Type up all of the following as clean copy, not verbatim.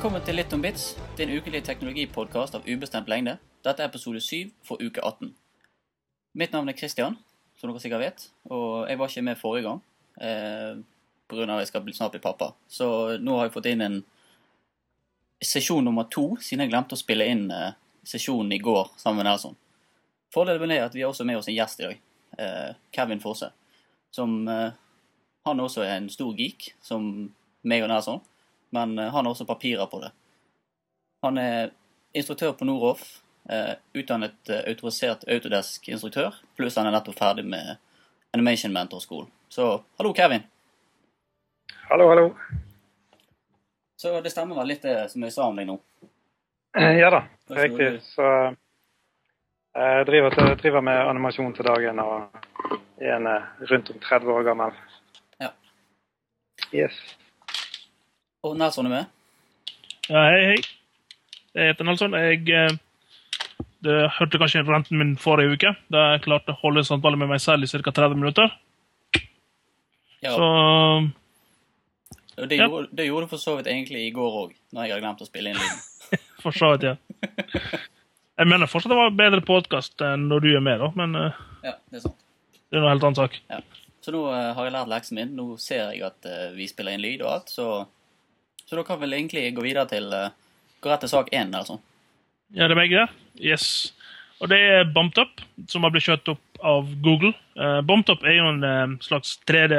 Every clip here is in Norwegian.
Velkommen til Litt om Bits, din ukelige teknologipodcast av ubestemt lengde. Dette er episode 7 for uke 18. Mitt navn er Christian, som dere sikkert vet, og jeg var ikke med forrige gang, på grunn av at jeg skal snart bli pappa. Så nå har jeg fått inn en sesjon nummer 2, siden jeg glemte å spille inn sesjonen i går sammen med Nelson. Fordelen er at vi har også med oss en gjest i dag, Kevin Forse, som han også er en stor geek, som meg og Nelson. Men han har også papirer på det. Han er instruktør på Noroff, utdannet autorisert Autodesk-instruktør, pluss han er nettopp ferdig med Animation Mentor School. Så, hallo Kevin! Hallo, hallo. Så det stemmer vel litt det som jeg sa om deg nå? Ja da, riktig. Så jeg driver med animasjon til dagen, og er rundt om 30 år gammel. Ja. Yes. Og Nelson er med? Ja, hei. Jeg heter Nelson. Det hørte kanskje renten min forrige uke, da jeg klarte å holde samtale med meg selv i cirka 30 minutter. Ja. Så... Og det gjorde du for så vidt egentlig i går også, når jeg har glemt å spille inn lyden. For så vidt, ja. Jeg mener fortsatt det var en bedre podcast enn når du er med, da, men... Ja, det er sant. Det er noe helt annen sak. Ja. Så nå har jeg lært leksen min. Nå ser jeg at vi spiller inn lyd og alt, så da kan vi vel egentlig gå videre til gå rett til sak 1 eller sånn. Ja, det er meg det. Yes. Og det er Bumped Up, som har blitt kjøtt opp av Google. Bumped Up er jo en slags 3D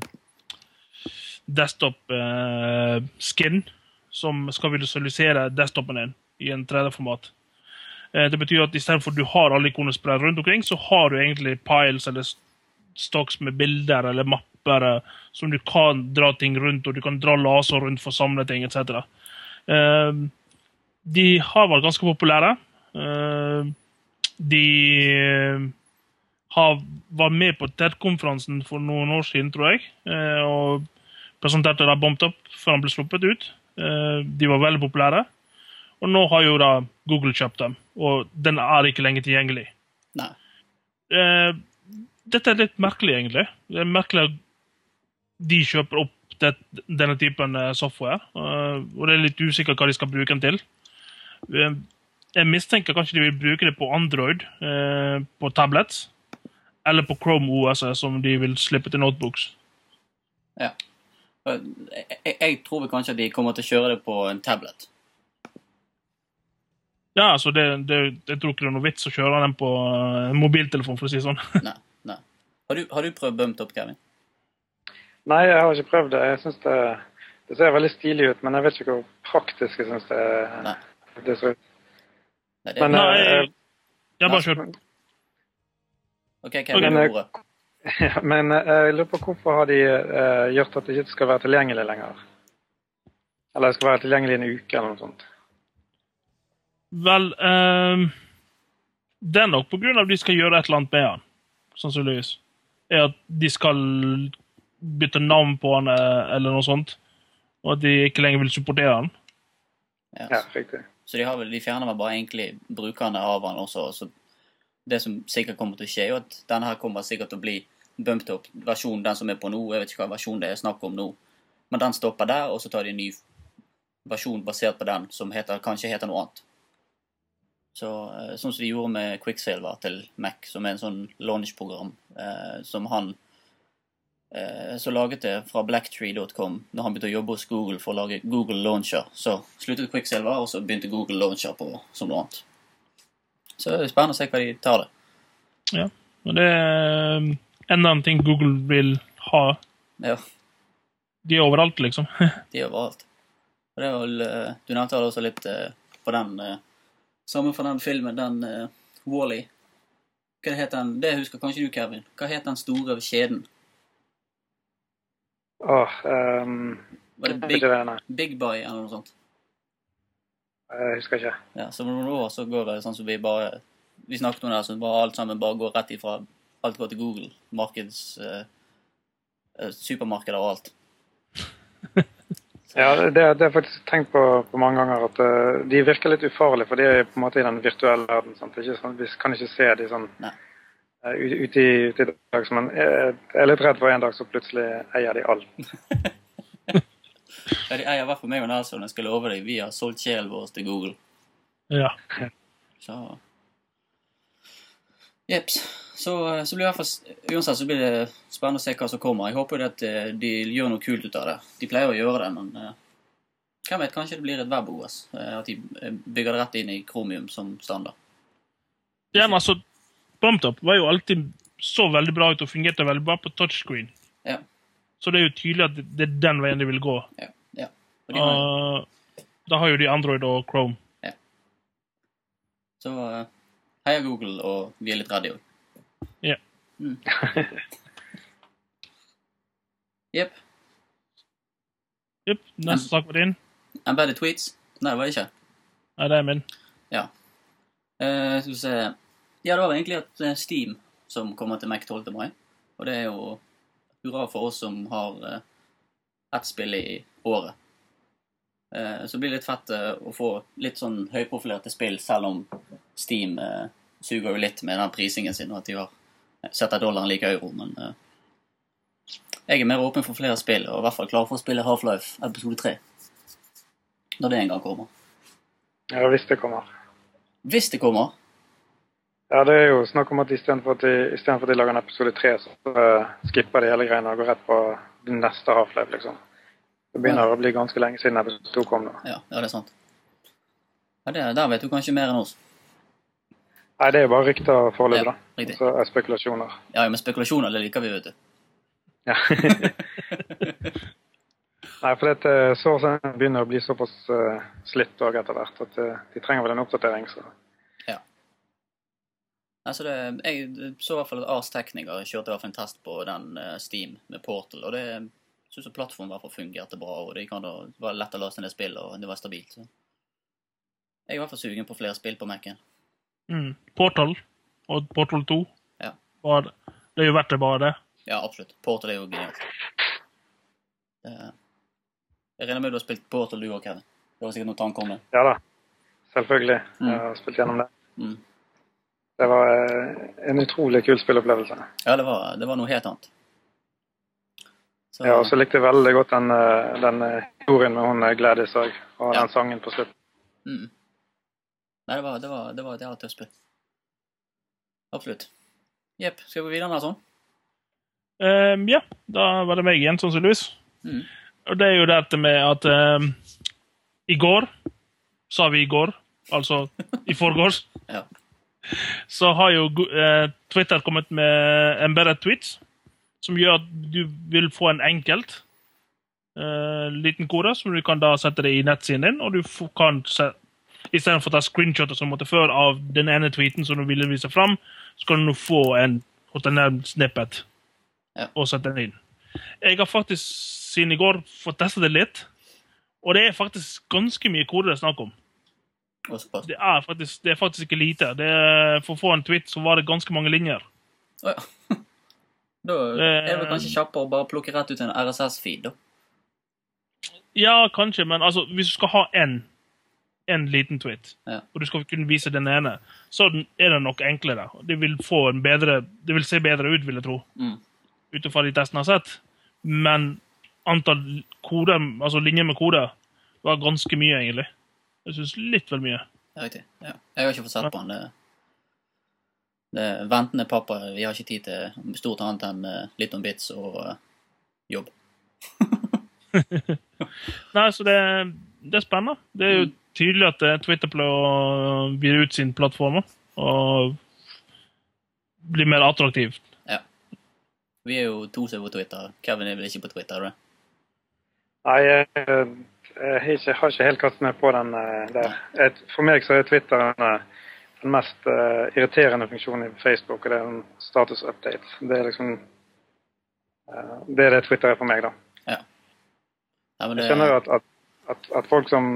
desktop skin, som skal visualisere desktopen din i en 3D-format. Det betyr at i stedet for at du har alle ikoner spredt rundt omkring, så har du egentlig piles eller stocks med bilder eller mapper som du kan dra ting rundt, og du kan dra laser rundt for å samle ting, etc. De har vært ganske populære. De var med på TED-konferansen for noen år siden, tror jeg, og presenterte da Bumped Up før han ble sluppet ut. De var veldig populære. Og nå har jo da Google kjøpt dem, og den er ikke lenger tilgjengelig. Nei. Dette er litt merkelig, egentlig. Det er merkelig at de kjøper opp denne typen software, og det er litt usikkert hva de skal bruke den til. Jeg mistenker kanskje de vil bruke det på Android, på tablets, eller på Chrome OS, som de vil slippe til notebooks. Ja. Jeg tror vel kanskje at de kommer til å kjøre det på en tablet. Ja, altså jeg tror ikke det er noe vits å kjøre den på en mobiltelefon, for å si sånn. Nei. Har du prøvd Bumped Up, Kevin? Nei, jeg har ikke prøvd det. Jeg synes det ser veldig stilig ut, men jeg vet ikke hvor praktisk jeg synes det ser ut. Nei, jeg bare kjørt. Ok, Kevin, ordet. Men jeg lurer på hvorfor har de gjort at det ikke skal være tilgjengelig lenger? Eller det skal være tilgjengelig i en uke eller noe sånt? Vel, det er nok på grunn av at de skal gjøre et eller annet med han, sannsynligvis. Er at de skal bytte navn på han eller noe sånt, og at de ikke lenger vil supportere han. Ja, riktig. Så de fjerner bare egentlig brukerne av han også, så det som sikkert kommer til å skje er jo at denne her kommer sikkert til å bli Bumped Up versjonen, den som er på nå. Jeg vet ikke hva versjon det er snakk om nå, men den stopper der, og så tar de en ny versjon basert på den, som kanskje heter noe annet. Så, sånn som de gjorde med Quicksilver til Mac, som er en sånn launch-program, som han så laget det fra blacktree.com når han begynte å jobbe hos Google for å lage Google Launcher. Så sluttet Quicksilver, og så begynte Google Launcher på som noe annet. Så det er spennende å se hva de tar det. Ja, og det er enda en ting Google vil ha. Ja. De er overalt, liksom. De er overalt. Og det er vel, du nevnte også litt på den, sammen for den filmen, den Wall-E. Hva heter den? Det husker kanskje du, Kevin. Hva heter den store kjeden? Var det Big Buy eller noe sånt? Jeg husker ikke. Ja, så noen år så går det sånn som vi snakket om det, så bare alt sammen bare går rett ifra, alt går til Google, supermarkeder og alt. Ja, det har jeg faktisk tenkt på mange ganger, at de virker litt ufarlige, for de er på en måte i den virtuelle verden, sant? Ikke sånn, vi kan ikke se de sånn ute i dag, men jeg er litt redd for en dag så plutselig eier de alt. Ja, de eier i hvert fall meg og Nelson. Jeg skal love deg, vi har solgt sjelen vår til Google. Ja. Så... Jeps. Så blir det i hvert fall... Uansett så blir det spennende å se hva som kommer. Jeg håper at de gjør noe kult ut av det. De pleier å gjøre det, men... Hvem vet, kanskje det blir et web-OS. At de bygger det rett inn i Chromium som standard. Ja, men altså, BumpTop var jo alltid så veldig bra ut og fungerte veldig bra på touchscreen. Ja. Så det er jo tydelig at det er den veien de vil gå. Ja, ja. Og de har... Da har jo de Android og Chrome. Ja. Så heia Google, og vi er litt redde jo. Ja. Jep. Jep, neste sak var din. Embedded tweets? Nei, det var det ikke. Nei, det er min. Ja. Skal vi se... Ja, det var egentlig at Steam som kommer til Mac 12. mai. Og det er jo hurra for oss som har ett spill i året. Så det blir litt fett å få litt sånn høyprofilerte spill, selv om Steam suger jo litt med den prisingen sin, og at de har setter dollaren like euro, men jeg er mer åpen for flere spill, og i hvert fall klar for å spille Half-Life episode 3. Når det en gang kommer. Ja, hvis det kommer. Hvis det kommer? Ja, det er jo snakk om at i stedet for at de lager en episode 3, så skipper de hele greiene og går rett på den neste Half-Life, liksom. Det begynner å bli ganske lenge siden episode 2 kom da. Ja, det er sant. Ja, der vet du kanskje mer enn oss. Nei, det er jo bare rykter foreløpig da. Riktig. Så er spekulasjoner. Ja, men spekulasjoner, det liker vi, vet du. Ja. Nei, for dette sårsen begynner å bli såpass slitt og etter hvert, at de trenger vel en oppdatering, så... Ja. Altså, jeg så i hvert fall at Ars Technica kjørte i hvert fall en test på den Steam med Portal, og det synes at plattformen i hvert fall fungerte bra, og det var lett å laste ned spill, og det var stabilt, så... Jeg er i hvert fall sugen på flere spill på Mac'en. Portal og Portal 2. Ja. Det er jo verdt det bare det. Ja, absolutt. Portal er jo genialt. Jeg regner med du har spilt Portal du også, Kevin. Det var sikkert noe tanke om det. Ja da, selvfølgelig. Jeg har spilt gjennom det. Det var en utrolig kul spillopplevelse. Ja, det var noe helt annet. Så... Ja, og så likte jeg veldig godt den historien med hun Gladys og den sangen på slutt. Nei, det var et jævlig tøft spill. Absolutt. Jep, skal vi gå videre med sånn? Ja, da var det meg igjen, sannsynligvis. Og det er jo dette med at i går, sa vi i går, altså i forgårs, ja. Så har jo Twitter kommet med embedded tweets, som gjør at du vil få en enkelt liten kode, som du kan da sette det i nettsiden din, og du kan i stedet for å ta screenshotet som måtte før av den ene tweeten som du ville vise frem, så kan du få en snippet og sette den inn. Jeg har faktisk siden i går fått testet det litt, og det er faktisk ganske mye kode det er snakk om. Det er faktisk ikke lite. For å få en tweet så var det ganske mange linjer. Ja. Da er det kanskje kjappere å bare plukke rett ut en RSS-feed da? Ja, kanskje, men altså, hvis du skal ha en liten tweet, og du skal kunne vise den ene, så er det nok enklere. Det vil se bedre ut, vil jeg tro, utenfor de testene jeg har sett. Men antall kode, altså linjer med kode, var ganske mye, egentlig. Jeg synes litt vel mye. Ja, riktig. Ja. Jeg har ikke fått sett på den. Det ventende pappa, vi har ikke tid til stort annet enn litt om bits og jobb. Nei, så det er spennende. Det er jo tydelig at Twitter pleier å vide ut sin plattform og bli mer attraktiv. Ja. Vi er jo to som er på Twitter. Kevin er vel ikke på Twitter, er det? Nei, jeg har ikke helt kastet meg på den der. For meg så er Twitter den mest irriterende funksjonen i Facebook, og det er en status update. Det er liksom det er det Twitter er for meg da. Ja. Ja, men det... Jeg kjenner jo at folk som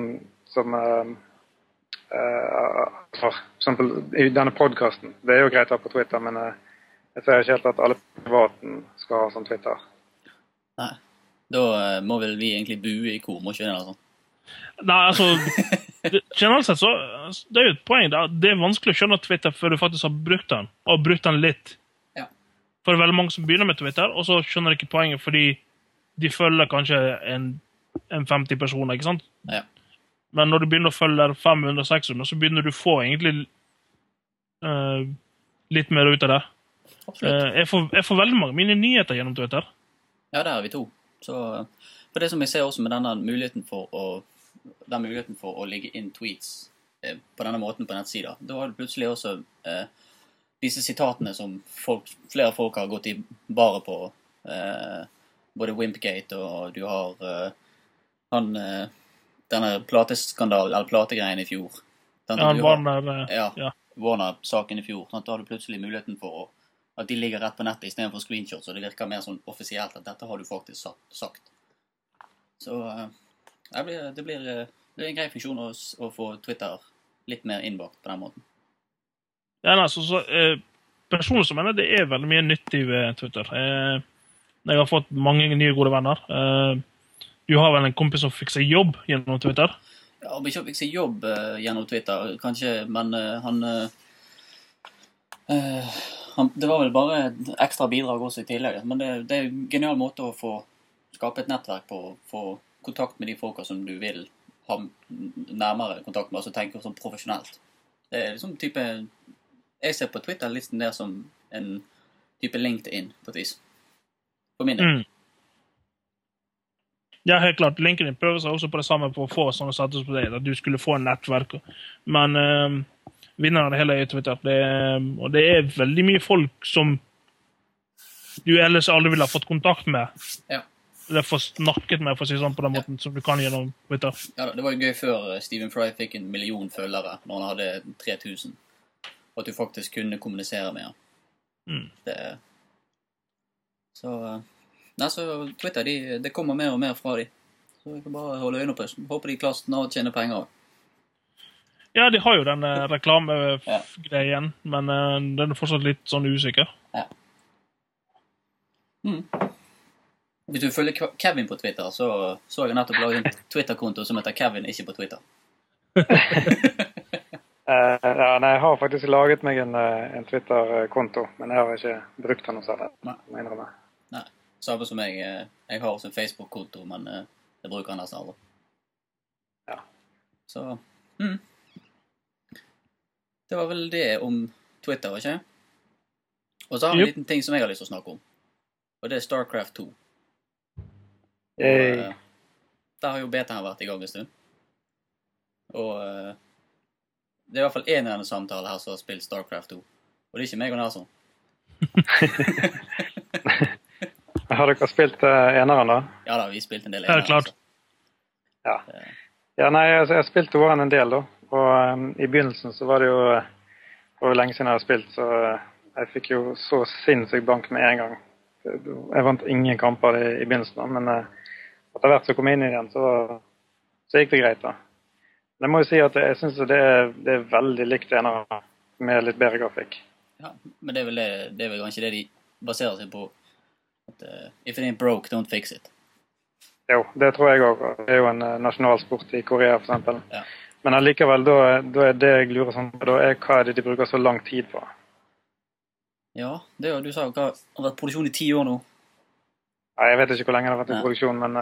for eksempel i denne podcasten, det er jo greit å ha på Twitter, men jeg ser ikke helt at alle privaten skal ha sånn Twitter. Nei, da må vel vi egentlig bue i kor, må ikke det eller sånn? Nei, altså, generelt sett så, det er jo et poeng da, det er vanskelig å skjønne Twitter før du faktisk har brukt den, og brukt den litt. Ja. For det er veldig mange som begynner med Twitter, og så skjønner de ikke poenget, fordi de følger kanskje en en 50 personer, ikke sant? Ja. Men når du begynner å følge 500-600, så begynner du å få egentlig litt mer ut av det. Absolutt. Jeg får veldig mange mine nyheter gjennom Twitter. Ja, der er vi to. Så, for det som jeg ser også med denne muligheten for å legge inn tweets på denne måten på nettsider, da har du plutselig også disse sitatene som flere folk har gått i bare på, både Wimpgate og du har denne plateskandalen, eller plategreien i fjor. Warner-saken i fjor. Da har du plutselig muligheten for at de ligger rett på nettet i stedet for screenshots, og det virker mer sånn offisielt at dette har du faktisk sagt. Så det blir en grei funksjon å få Twitter litt mer innbakt på den måten. Ja, altså, personlig så mener jeg det er veldig mye nyttig ved Twitter. Jeg har fått mange nye gode venner. Du har vel en kompis som fikk seg jobb gjennom Twitter? Ja, om ikke fikk seg jobb gjennom Twitter, kanskje, men det var vel bare et ekstra bidrag også i tillegg. Men det er en genial måte å skape et nettverk på, få kontakt med de folka som du vil ha nærmere kontakt med, altså tenke sånn profesjonelt. Det er liksom type, jeg ser på Twitter litt mer som en type LinkedIn på et vis. For min del. Ja, helt klart. LinkedIn prøver seg også på det samme på å få sånne status på deg, at du skulle få en nettverk. Men vinneren av det hele er Twitter. Og det er veldig mye folk som du ellers aldri ville ha fått kontakt med. Ja. Eller få snakket med, for å si sånn på den måten, som du kan gjennom Twitter. Ja, det var jo gøy før Stephen Fry fikk 1 million følgere, når han hadde 3000. Og at du faktisk kunne kommunisere med han. Så Twitter, det kommer mer og mer fra de. Så vi kan bare holde øynene på det. Håper de klarer snart å tjene penger. Ja, de har jo den reklamegreien, men den er fortsatt litt sånn usikker. Ja. Hvis du følger Kevin på Twitter, så jeg nettopp laget en Twitter-konto som heter Kevin, ikke på Twitter. Nei, jeg har faktisk laget meg en Twitter-konto, men jeg har ikke brukt den også. Nei, samme som jeg har også en Facebook-konto, men jeg bruker den nesten aldri. Ja. Så, det var vel det om Twitter, ikke? Og så har vi en liten ting som jeg har lyst til å snakke om. Og det er StarCraft 2. Der har jo betaen vært i gang en stund. Og det er i hvert fall en eller annen samtale her som har spilt StarCraft 2. Og det er ikke meg og Nelson. Har dere spilt eneren da? Ja da, vi spilte en del eneren. Ja, klart. Ja, nei, altså, jeg spilte åren en del da. Og i begynnelsen så var det jo lenge siden jeg har spilt, så jeg fikk jo så sinnssykt bank med en gang. Jeg vant ingen kamper i begynnelsen da, men etter hvert så kom jeg inn i den, så gikk det greit da. Men jeg må jo si at jeg synes det er veldig likt eneren med litt bedre grafikk. Ja, men det er vel kanskje det de baserer seg på, at if it ain't broke, don't fix it. Jo, det tror jeg også. Det er jo en nasjonalsport i Korea for eksempel. Ja. Men allikevel, da er det jeg lurer sånn på, hva er det de bruker så lang tid på? Ja, det er jo, du sa jo hva har vært produksjon i 10 år nå. Nei, jeg vet ikke hvor lenge det har vært i produksjon, men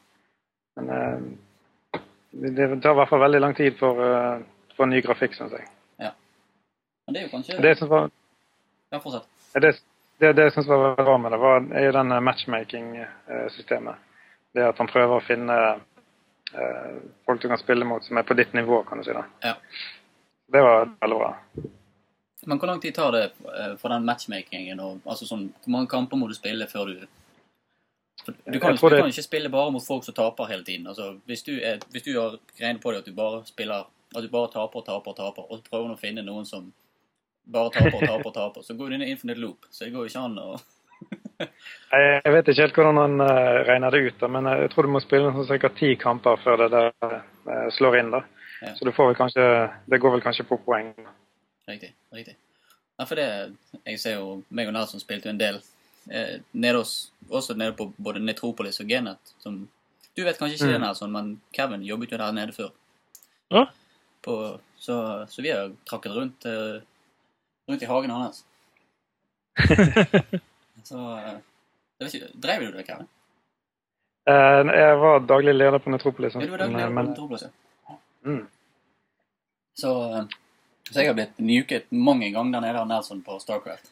det tar i hvert fall veldig lang tid for ny grafikk, synes jeg. Ja. Men det er jo kanskje... Det synes jeg ja, fortsett. Det jeg synes var bra med det, er jo den matchmaking-systemet. Det at han prøver å finne folk du kan spille mot som er på ditt nivå, kan du si da. Ja. Det var veldig bra. Men hvor lang tid tar det for den matchmakingen? Altså sånn, hvor mange kamper må du spille før du... Du kan ikke spille bare mot folk som taper hele tiden. Altså, hvis du har greinet på det at du bare spiller, at du bare taper, og så prøver du å finne noen som bare taper, så går du inn i infinite loop. Så det går jo ikke an å... Jeg vet ikke helt hvordan han regner det ut da, men jeg tror du må spille sånn cirka 10 kamper før det der slår inn da. Ja. Så du får vel kanskje, det går vel kanskje på poeng. Riktig. Ja, for det, jeg ser jo, meg og Nelson spilte jo en del også nede på både Netropolis og Genet, som, du vet kanskje ikke det Nelson, men Kevin jobbet jo der nede før. Ja? Så vi har trakket rundt i hagen hans. Så, jeg vet ikke, drev du det, Kevin? Jeg var daglig leder på Metropolis. Ja, du var daglig leder på Metropolis, ja. Mm. Så jeg har blitt nuket mange ganger der nede av Nelson på StarCraft.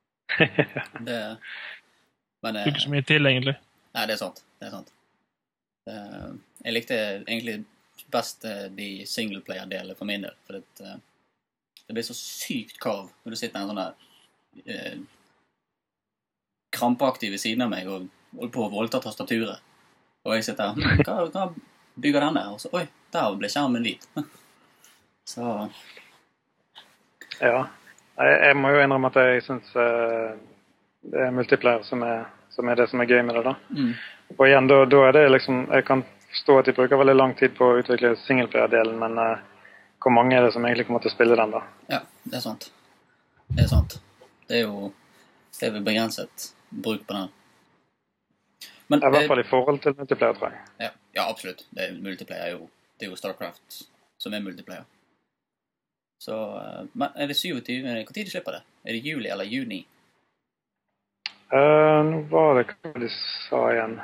Men, ikke så mye til, egentlig. Nei, det er sant. Jeg likte egentlig best de singleplayer-delene for min del, for det blir så sykt kav når du sitter en sånn der krampaktig ved siden av meg og holder på å voldta tastaturet. Og jeg sitter her, hva bygger denne? Og så, oi, der ble skjermen hvit. Så... Ja, jeg må jo innrømme at jeg synes det er multiplayer som er det som er gøy med det da. Mm. Og igjen, da er det liksom, jeg kan forstå at de bruker veldig lang tid på å utvikle singleplayer-delen, men hvor mange er det som egentlig kommer til å spille den da? Ja, det er sant. Det er vel begrenset bruk på den. Men, I hvert fall i forhold til multiplayer, tror jeg. Ja, absolutt. Multiplayer det er jo StarCraft som er multiplayer. Så, men er det 27? Hvor tid slipper det? Er det juli eller juni? Nå var det hva de sa igjen.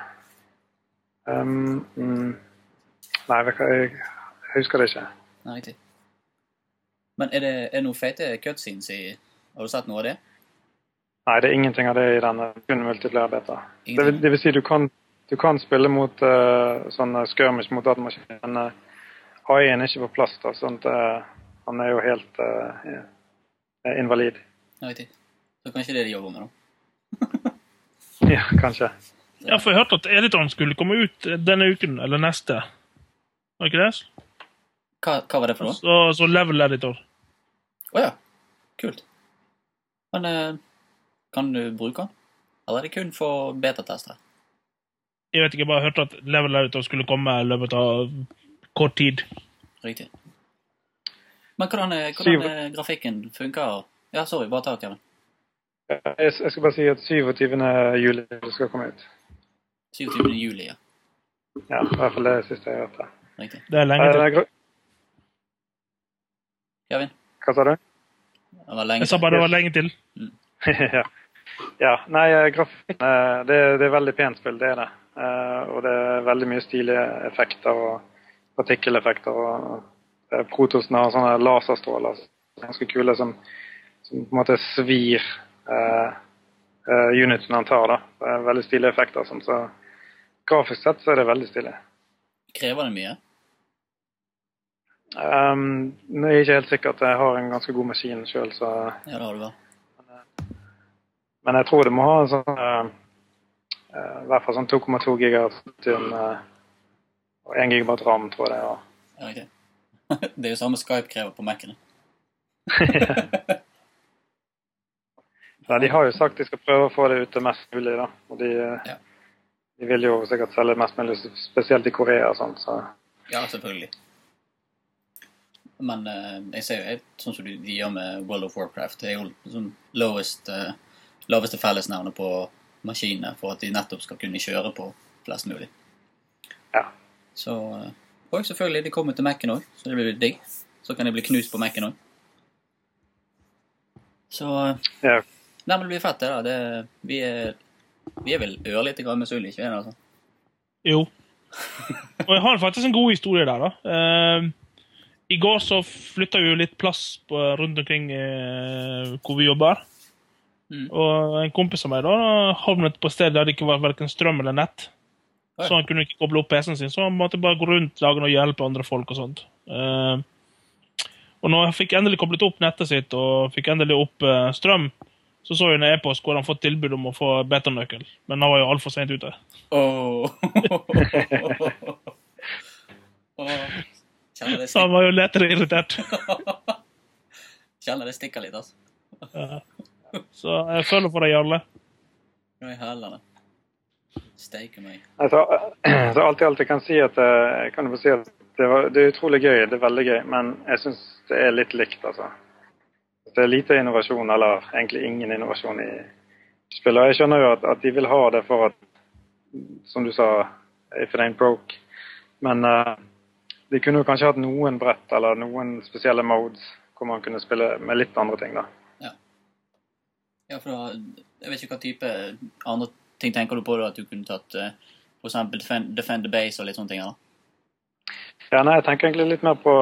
Nei, jeg husker det ikke. Nei, riktig. Men er det noe fete cutscenes har du sett noe av det? Nei, det er ingenting av det i denne kun multiplayer-beta. Det vil si, du kan spille mot sånn skirmish mot datamaskinen, men AI-en er ikke på plass da, sånn at han er jo helt invalid. Ja, riktig. Så kanskje det de jobber med da? Ja, kanskje. Ja, for jeg hørte at editoren skulle komme ut denne uken, eller neste. Var ikke det? Hva var det for noe? Så level editor. Åja, kult. Men kan du bruke den? Eller er det kun for beta-tester? Jeg vet ikke, jeg bare hørte at level editor skulle komme i løpet av kort tid. Riktig. Men hvordan grafikken funker? Ja, sorry, bare ta, Kevin. Jeg skal bare si at 27. juli det skal komme ut. 27. juli, ja. Ja, I hvert fall det siste jeg har hørt. Riktig. Det er lenge til. Kevin? Hva sa du? Jeg sa bare det var lenge til. Mm. Ja, nei, grafikken, det er veldig pent spill, det er det. Og det er veldig mye stilige effekter og partikkeleffekter og Protosen har sånne laserstråler ganske kule som på en måte svir uniten han tar da. Det er veldig stilige effekter så grafisk sett så er det veldig stilig. Krever det mye? Nå er jeg ikke helt sikker at jeg har en ganske god maskin selv, så... Ja, det har du vel. Men jeg tror det må ha en sånn i hvert fall sånn 2,2 gigahertz og 1 gigabyte RAM, tror jeg det er. Ja, riktig. Det er jo samme Skype krever på Mac'ene. Ja, de har jo sagt de skal prøve å få det ut til mest mulig da. Og de vil jo sikkert selge mest mulig, spesielt i Korea og sånt. Så. Ja, selvfølgelig. Men jeg ser jo sånn som de gjør med World of Warcraft. Det er jo sånn laveste fellesnevner på maskinene for at de nettopp skal kunne kjøre på flest mulig. Ja. Så... Og selvfølgelig, de kommer til Mac'en også, så det blir digg. Så kan de bli knust på Mac'en også. Så... Ja. Nei, men det blir fett det da. Vi er vel ørlite grann misunnelige, ikke det, altså? Jo. Og jeg har faktisk en god historie der da. I går så flyttet vi jo litt plass rundt omkring hvor vi jobber. Mm. Og en kompis av meg da havnet på et sted der det ikke var hverken strøm eller nett. Så han kunne ikke koble opp PC-en sin, så han måtte bare gå rundt dagen og hjelpe andre folk og sånt. Og når jeg fikk endelig koblet opp nettet sitt og fikk endelig opp strøm, så jeg en e-post hvor han fått tilbud om å få beta-nøkkel. Men han var jo alt for sent ute. Så han var jo lettere irritert. Kjenner det stikker litt, altså. Så jeg føler for deg, Jarle. Nå i helene. Steike meg. Så alt i alt jeg kan si at jeg kan jo si at det er utrolig gøy, det er veldig gøy, men jeg synes det er litt likt, altså. Det er lite innovasjon, eller egentlig ingen innovasjon i spillet. Jeg skjønner jo at de vil ha det for at, som du sa, if it ain't broke, men de kunne jo kanskje hatt noen brett, eller noen spesielle modes, hvor man kunne spille med litt andre ting da. Ja, for da, jeg vet ikke hva type andre ting tenker du på da, at du kunne tatt For eksempel defend the base og litt sånne ting, eller? Ja, nei, jeg tenker egentlig litt mer på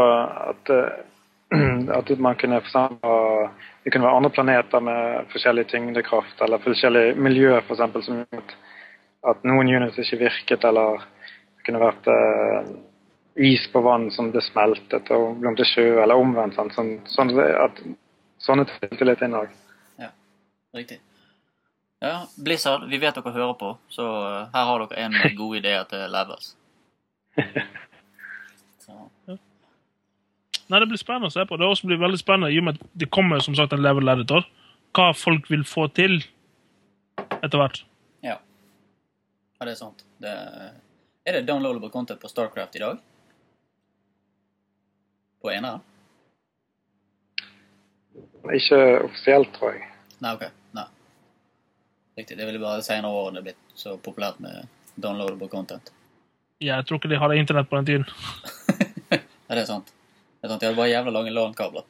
at man kunne for eksempel, det kunne være andre planeter med forskjellig tyngdekraft, eller forskjellig miljø for eksempel, som gjør at noen units ikke virket, eller det kunne vært is på vann som ble smeltet og ble til sjø, eller omvendt, sånne tilfeller inn også. Ja, riktig. Ja, Blizzard, vi vet dere hører på, så her har dere en god idé til levels. Så. Nei, det blir spennende å se på. Det også blir veldig spennende, i og med at det kommer som sagt en level editor. Hva folk vil få til etter hvert. Ja, det sant. Er det downloadable content på StarCraft i dag? På eneren? Ikke offisielt, tror jeg. Nei, ok. Nei. Riktig, det ville bare senere årene blitt så populært med downloadable content. Ja, jeg tror ikke de hadde internett på den tiden. Ja, det er sant. Det er sant, de hadde bare jævla lange LAN-kabler.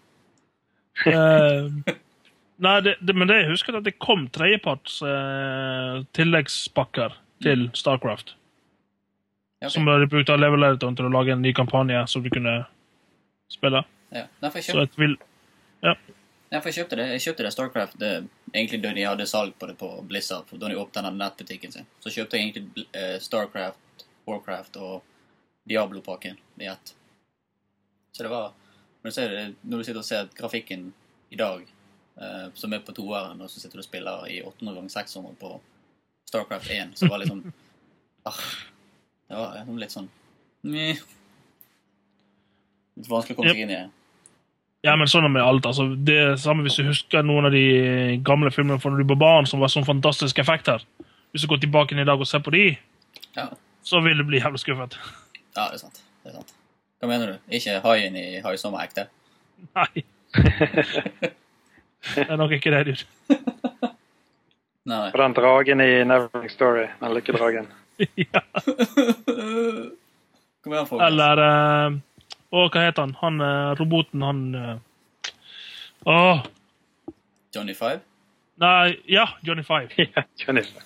Nei, men det jeg husker at det kom tredjeparts tilleggspakker til StarCraft. Okay. Som ble brukt av level-editoren til å lage en ny kampanje som du kunne spille. Ja, nei, for jeg kjøpte det. Jeg kjøpte det StarCraft, egentlig da de hadde salg på det på Blizzard, da de åpnet denne nettbutikken sin. Så kjøpte jeg egentlig StarCraft, Warcraft og Diablo-pakken i ett. Så det var, når du sitter og ser grafikken i dag, som på 2-eren, og så sitter du og spiller i 800 ganger 600 på StarCraft 1, så var det liksom, det var litt sånn, litt vanskelig å komme seg inn i det. Ja, men sånn med alt, altså, det er samme hvis du husker noen av de gamle filmene fra når du var barn, som var sånn fantastiske effekter. Hvis du går tilbake inn i dag og ser på de, så vil du bli jævlig skuffet. Ja, det er sant. Hva mener du? Ikke haien i Hai Sommer ekte? Nei. Det er nok ikke det, du. Nei. Og den dragen i Neverending Story, den lykkedragen. Ja. Kom igjen, folk. Eller, hva heter han? Han, roboten, han... Johnny Five? Nei, ja, Johnny Five. Ja, Johnny Five.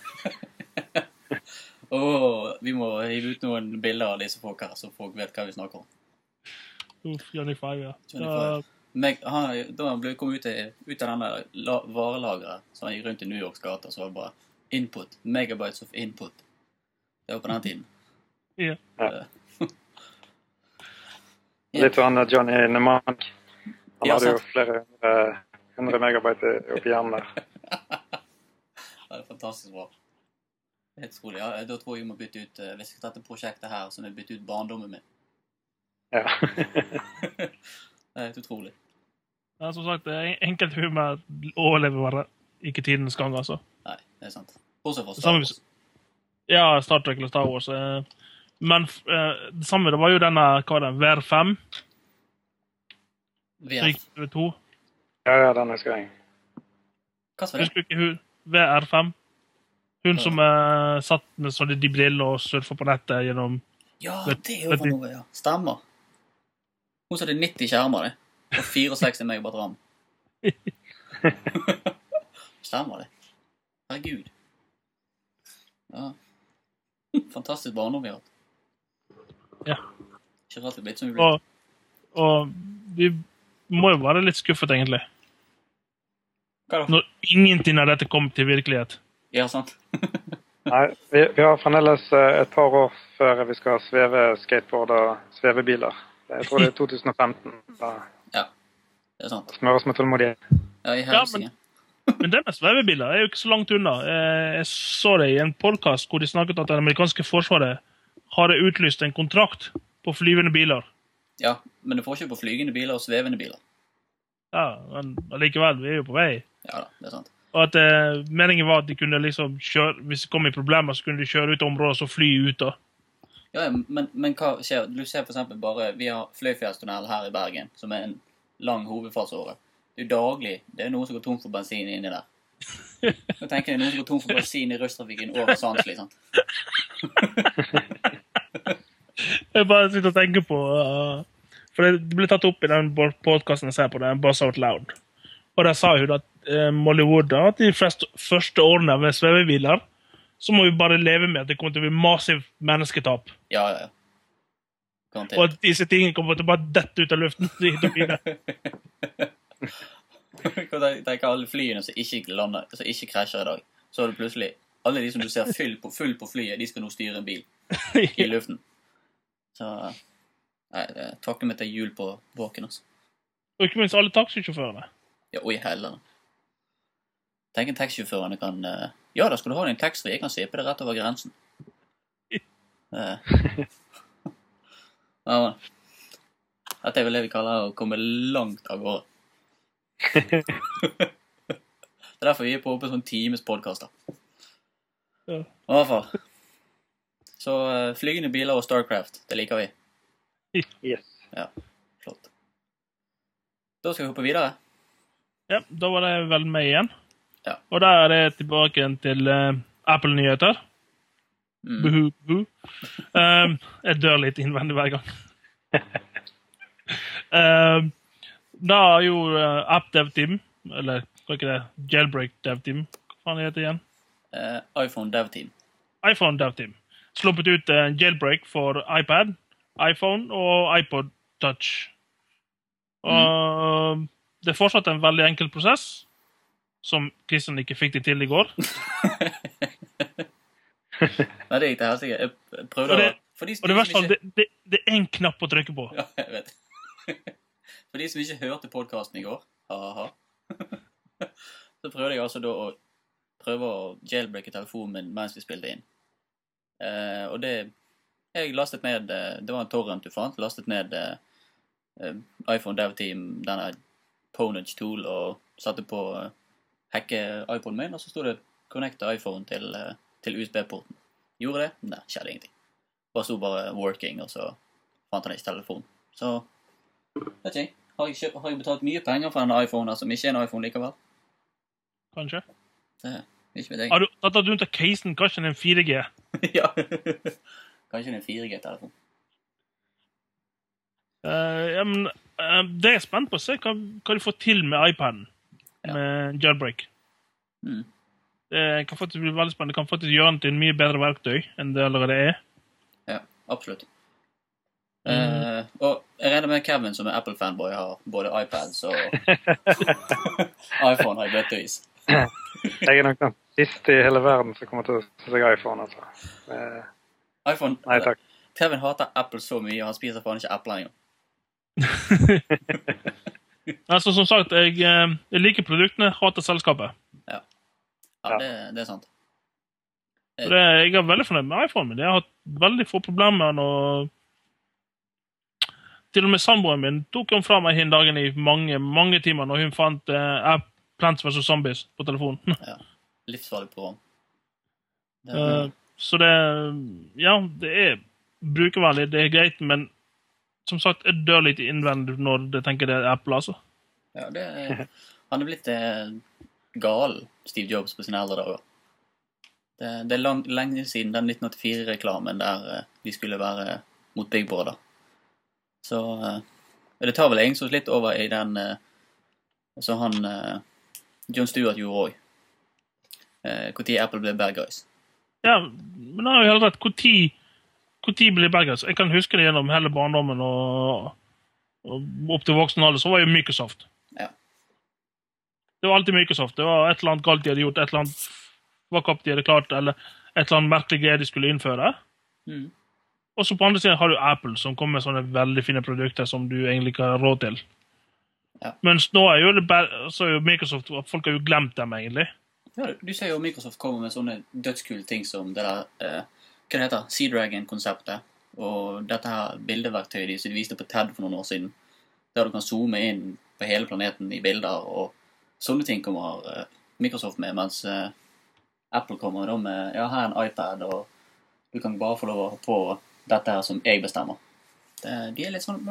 Vi må hive ut noen bilder av disse folk her, så folk vet hva vi snakker om. Johnny Five, ja. Johnny Five. Da han ble kommet ut av denne varelageret, så han gikk rundt i New Yorks gater, så var det bare input, megabytes of input. Det var på den tiden. Ja. Litt sånn Johnny Mnemonic. Han hadde jo flere 100 megabyte oppi hjernen der. Det er fantastisk bra. Helt utrolig. Ja, da tror jeg må bytte ut, hvis jeg tar dette prosjektet her, så må jeg bytte ut barndommen min. Ja. Det er helt utrolig. Ja, som sagt, det er enkelt humor overlever bare ikke tidens gang, altså. Nei, det er sant. Også for Star Wars. Ja, Star Trek eller Star Wars. Men det samme, det var jo denne, hva var det, VR5? VR2? Ja, den husker jeg. Hva var det? Husker du ikke hun? VR5? Hun som satt med sånne de briller og surfer på nettet gjennom... Ja, det er jo for noe, ja. Stemmer. Hun sa det 90 skjermer, det. Og 64 megabyte RAM. Stemmer det. Herregud. Ja. Fantastisk barndom vi har hatt. Ja. Ikke rett og blitt som vi blir. Og vi må jo være litt skuffet, egentlig. Hva da? Når ingenting av dette kom til virkelighet. Ja, sant. Nei, vi har fremdeles et par år før vi skal sveve skateboard og svevebiler. Jeg tror det er 2015. Ja, det er sant. Smør oss med tålmodighet. Ja, i helsingen. Men det med svevebiler er jo ikke så langt unna. Jeg så det i en podcast hvor de snakket at det amerikanske forsvaret har utlyst en kontrakt på flyvende biler. Ja, men du får ikke på flygende biler og svevende biler. Ja, men allikevel, vi er jo på vei. Ja da, det er sant. Og at meningen var at de kunne liksom kjøre, hvis det kom i problemer, så kunne de kjøre ut området og fly ut da. Ja, men hva skjer? Du ser for eksempel bare, vi har Fløyfjellstunnel her i Bergen, som er en lang hovedfartsåre. Det er jo daglig, det er noen som går tom for bensin inni der. Jeg tenker det er noen som går tom for bensin i russtrafikken over Sandsli, sant? Jeg bare sitter og tenker på, for det ble tatt opp i den podcasten jeg ser på, den Buzz Out Loud. Og der sa hun at Molly Wood, at de første årene med svevebiler, så må vi bare leve med at det kommer til å bli massiv mennesketap. Ja. Og at disse tingene kommer til å bare dette ut av luften. Tenk alle flyene som ikke lander, som ikke krasjer I dag. Så har du plutselig, alle de som du ser full på flyet, de skal nå styre en bil I luften. Så, takker meg til jul på baken, altså. Og ikke minst alle taxisjåførene. Ja, oi heller. Tenk en taxisjåførene kan, ja, da skal du ha en taxfree, jeg kan svipe det rett over grensen. Ja, dette vel det vi kaller å komme langt av gårde. Det derfor vi på oppe sånn times podcaster. Ja. I hvert fall. Så flygende biler og Starcraft, det liker vi. Yes. Ja, flott. Da skal vi hoppe videre. Ja, da var det vel meg igjen. Ja. Og der er det tilbake til Apple-nyheter. Buhu. Jeg dør litt innvendig hver gang. Da gjorde App Dev Team, eller hva ikke det, Jailbreak Dev Team, hva faen heter det igjen? iPhone Dev Team. iPhone Dev Team. Sluppet ut Jailbreak for iPad, iPhone og iPod Touch. Og det er fortsatt en veldig enkel prosess, som Kristian ikke fikk det til I går. Nei, det gikk det her sikkert. Jeg prøvde å... Og det verste fall, det er en knapp å trykke på. Ja, jeg vet. For de som ikke hørte podcasten I går, så prøvde jeg altså da å prøve å jailbreake telefonen min mens vi spilte inn. Og det... Jeg lastet ned... Det var en torrent du fant. Lastet ned iPhone Dev Team, denne Ponage Tool, og satte på hacke iPhonen min, og så stod det connecte iPhone til USB-porten. Gjorde det? Nei, skjedde ingenting. Bare stod bare working, og så fant han ikke telefon. Så, vet ikke, har jeg betalt mye penger for denne iPhonen, som ikke er en iPhone likevel? Kanskje. Det ikke vet jeg. Har du rundt av casen, kanskje en 4G? Ja, kanskje en 4G-telefon. Ja, men det jeg spent på å se hva du får til med iPaden, med jailbreak. Det kan faktisk bli veldig spennende. Det kan faktisk gjøre den til en mye bedre verktøy enn det allerede er. Ja, absolutt. Og jeg regner med Kevin som er Apple-fanboy har både iPads og iPhone har I bøttevis. Jeg nok den siste I hele verden som kommer til å se seg iPhone, altså. iPhone? Nei, takk. Kevin hater Apple så mye, og han spiser faen ikke Apple lenger. Altså, som sagt, jeg liker produktene, hater selskapet. Ja, det er sant. Jeg er veldig fornøyd med iPhone, men jeg har hatt veldig få problemer med den, og til og med samboeren min tok hun fra meg hin dagen I mange timer når hun fant Plants vs. Zombies på telefonen. Ja, livsfarlig program. Så det er brukervennlig, det er greit, men som sagt, jeg dør litt innvendig når jeg tenker det er Apple, altså. Ja, han er blitt gal, Steve Jobs, på sine eldre dager. Det er lenge siden den 1984-reklamen der de skulle være mot Big Brother. Så det tar vel egentlig litt over I den så han Jon Stewart gjorde også. Hvor tid Apple ble bad guys. Ja, men da har jeg helt rett. Hvor tid ble bad guys? Jeg kan huske det gjennom hele barndommen og opp til voksen alder, så var jo Microsoft. Ja. Det var alltid Microsoft. Det var et eller annet galt de hadde gjort, et eller annet fuck-up de hadde klart, eller et eller annet merkelig greie de skulle innføre. Og så på andre siden har du Apple, som kommer med sånne veldig fine produkter som du egentlig ikke har råd til. Ja. Mens nå er jo så er jo Microsoft, folk har jo glemt dem egentlig. Ja, du ser jo Microsoft kommer med sånne dødskule ting som det der, hva det heter, Sea Dragon-konseptet, og dette her bildeverktøyet som de viste på TED for noen år siden, der du kan zoome inn på hele planeten I bilder, og sånne ting kommer Microsoft med, mens Apple kommer da med, ja, her er en iPad, og du kan bare få lov å ha på dette her som jeg bestemmer. De litt sånn,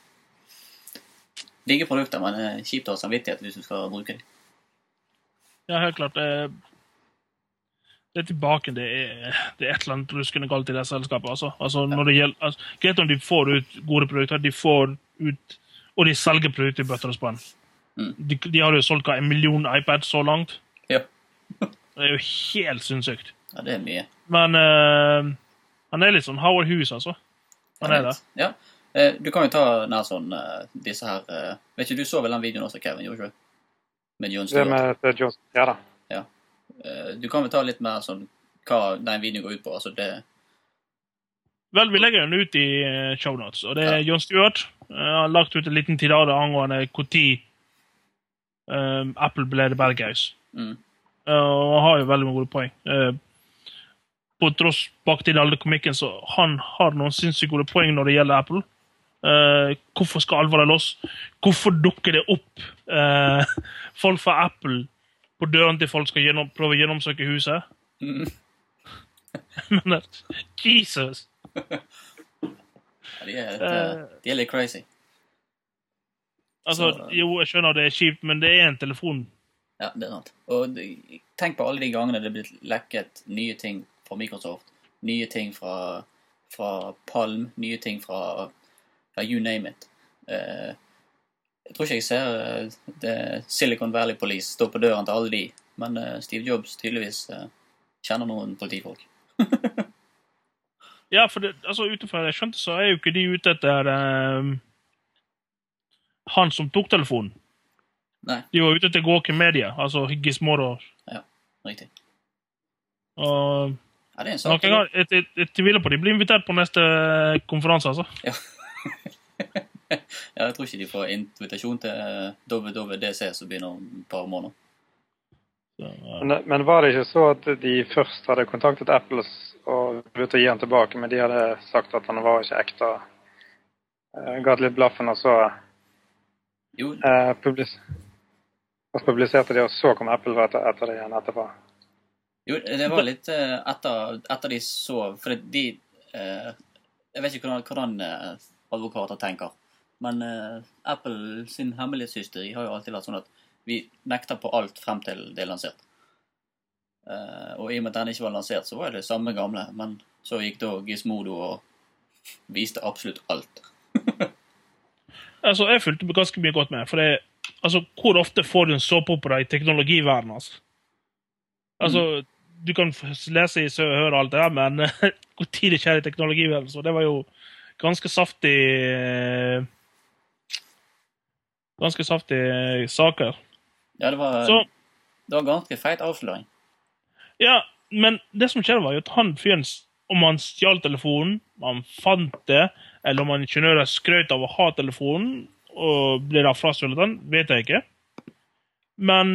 digge produkter, men kjipt å ha samvittighet hvis du skal bruke dem. Ja, helt klart. Det tilbake, det er et eller annet ruskende galt I det selskapet, altså. Altså, når det gjelder, greit om de får ut gode produkter, de får ut, og de selger produkter I bøtter og spann. De har jo solgt 1 million iPads så langt. Ja. Det jo helt sinnssykt. Ja, det mye. Men han litt sånn Howard Hughes, altså. Han det. Ja. Du kan jo ta nær sånn disse her... vet ikke, du så vel den videoen også, Kevin, gjorde du ikke? Med Jon Stewart. Det med Jon, ja da. Ja. Du kan vel ta litt mer sånn hva den videoen går ut på, altså det... Vel, vi legger den ut i show notes, og det Jon Stewart. Han har lagt ut en liten tirade angående hvor tid Apple ble det berghaus. Og han har jo veldig mange gode poeng. På tross bak til alle komikken, så han har noen sinnssykt gode poeng når det gjelder Apple. Hvorfor skal alt være loss? Hvorfor dukker det opp folk fra Apple på døren til folk skal prøve å gjennomsøke huset? Men Jesus! Ja, de litt crazy. Altså, jo, jeg skjønner det kjipt, men det en telefon. Ja, det sant. Og tenk på alle de gangene det blitt lekket nye ting fra Microsoft, nye ting fra Palm, nye ting fra you name it. Jeg tror ikke jeg ser Silicon Valley Police stå på døren til alle de, men Steve Jobs tydeligvis kjenner noen politifolk. Ja, for det, altså utenfor jeg skjønte så jo ikke de ute etter han som tok telefonen. Nei. De var ute etter Gawker Media, altså Gizmodo. Ja, riktig. Og ja, det en sak. Jeg tviler på de blir invitert på neste konferanse, altså. Ja. Ja, jeg tror ikke de får invitasjon til WWDC som begynner om et par måneder. Men var det ikke så at de først hadde kontaktet Apple og begynte å gi han tilbake, men de hadde sagt at han var ikke ekte, gatt litt blaffen, og så publiserte de, og så kom Apple etter det igjen etterpå. Jo, det var litt etter de så, for de jeg vet ikke hvordan advokater tenker, men Apple sin hemmelighetshysteri har jo alltid vært sånn at vi nekter på alt frem til det lansert. Og i og med at den ikke var lansert, så var det samme gamle, men så gikk da Gizmodo og viste absolutt alt. Altså, jeg følte meg ganske mye godt med, for altså, hvor ofte får du en såpeopera i teknologiverden, altså? Altså, du kan lese i Se og Høre alt det der, men hvor tid det skjer i teknologiverden, så det var jo ganske saftig saker. Ja, det var ganske feit avsløring. Ja, men det som skjedde var jo at han fyren, om han stjal telefonen, han fant det, eller om han ingeniører skrøt av å ha telefonen, og ble da frastjålet den, vet jeg ikke. Men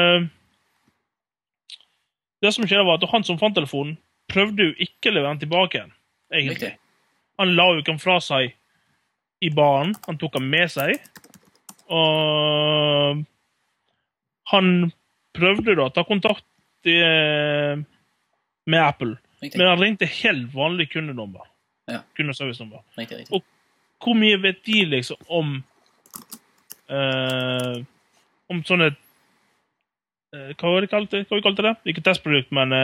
det som skjedde var at han som fant telefonen, prøvde jo ikke å levere den tilbake igjen, egentlig. Riktig. Han la jo ikke den fra seg i baren, han tok den med seg, og han prøvde da å ta kontakt med Apple, Riktig. men han ringte helt vanlig kundenummer. Ja. Kundeservice-nummer. Riktig. Og hvor mye vet de liksom om sånne hva var det kalt det? Hva vi kalte det? Ikke testprodukt, men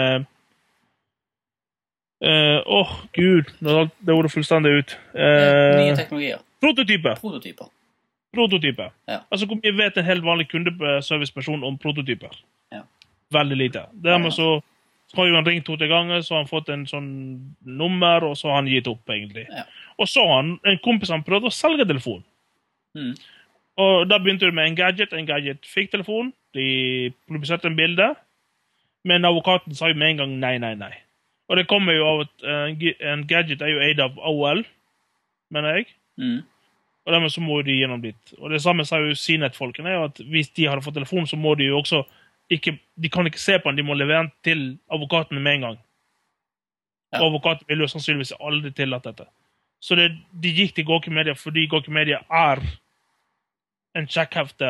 Gud, det var det fullstendig ut. Nye teknologier. Prototyper. Ja. Altså, hvor mye vet en helt vanlig kundeserviceperson om prototyper? Ja. Veldig lite. Dermed så har jo han ringt 2-3 ganger, så har han fått en sånn nummer, og så har han gitt opp, egentlig. Ja. Og så har han en kompis han prøvde å selge telefon. Og da begynte det med en gadget fikk telefon, de publiserte en bilde, men advokaten sa jo med en gang nei. Og det kommer jo av at en gadget jo eid av AOL, mener jeg. Og dermed så må de gjennom dit. Og det samme sa jo CNET-folkene, at hvis de hadde fått telefon, så må de jo også de kan ikke se på den, de må levere den til advokatene med en gang. Ja. Og advokaten vil jo sannsynligvis aldri tillate dette. Så de gikk til Gawker Media, fordi Gawker Media en sjekkhefte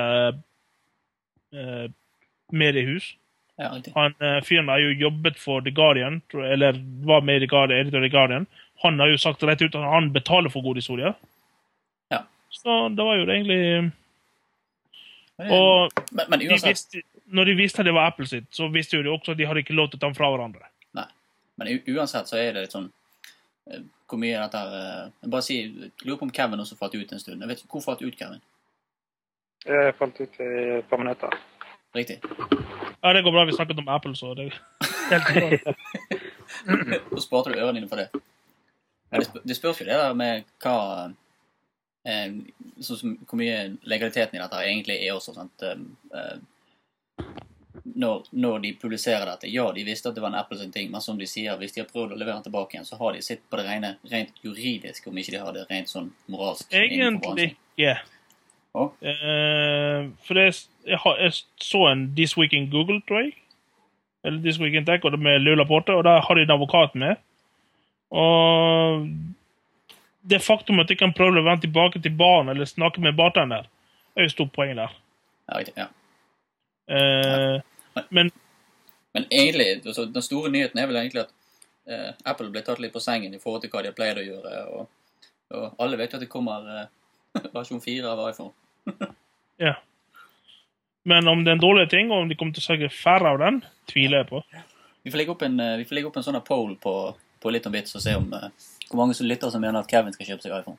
mediehus. Ja, riktig. Han fyren har jo jobbet for The Guardian, eller var med i editor i The Guardian. Han har jo sagt rett ut at han betaler for god historie. Ja. Så det var jo det egentlig... Og men uansett... når de visste at det var Apple sitt, så visste jo de også at de hadde ikke lov til å ta den fra hverandre. Nei, men uansett så det litt sånn, hvor mye dette jeg bare lurer på om Kevin også falt ut en stund. Jeg vet ikke, hvor falt ut, Kevin? Jeg falt ut i et par minutter. Riktig. Ja, det går bra, vi snakket om Apple, så det helt bra. Så sparte du ørene dine for det. Men det spørs jo det der med hva... hvor mye legaliteten i dette egentlig er også, sant? Når de publiserer dette, ja, de visste at det var en Apple sin ting, men som de sier, hvis de har prøvd å levere den tilbake igjen, så har de sitt på det rent juridisk, om ikke de har det rent sånn moralsk. Egentlig ikke. For jeg så en This Week in Google, tror jeg, eller This Week in Tech, og det med Lula Porte, og der har de en advokat med, og det faktum at de kan prøve å levere den tilbake til barn, eller snakke med bartender, er jo stort poeng der. Ja, riktig, ja. Men egentlig, altså, den store nyheten er vel egentlig at Apple ble tatt litt på sengen i forhold til hva de har pleid å gjøre, og alle vet jo at det kommer versjon 4 av iPhone. Ja. Men om det er en dårlig ting, og om de kommer til å sørge færre av den, tviler jeg på. Vi får legge opp en sånn poll på litt om bits og se om hvor mange som lytter som mener at Kevin skal kjøpe seg iPhone.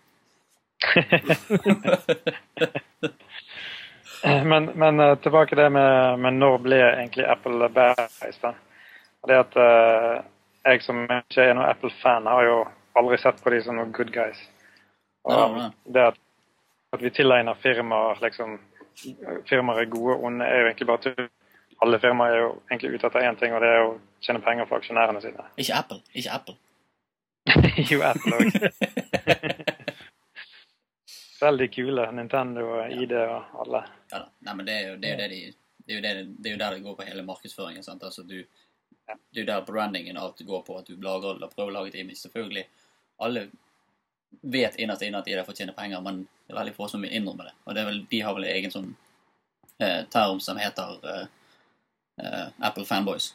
Men tilbake det med når ble egentlig Apple bad guys da? Det at jeg som ikke er noen Apple-fan har jo aldri sett på de som noen good guys. Og det at vi tilegner firmaer, liksom, firmaer er gode og onde, er jo egentlig bare tull. Alle firmaer er jo egentlig ute etter en ting, og det er å tjene penger for aksjonærene sine. Ikke Apple. Jo, Apple også. Veldig kule, Nintendo, ID og alle. Ja da, nei, men det er jo der det går på hele markedsføringen, sant? Altså, det er jo der brandingen alt går på, at du prøver å lage et image. Selvfølgelig, alle vet innerst inne at de er der for å tjene penger, men det er veldig få som vil innrømme det. Og de har vel en egen sånn term som heter Apple fanboys.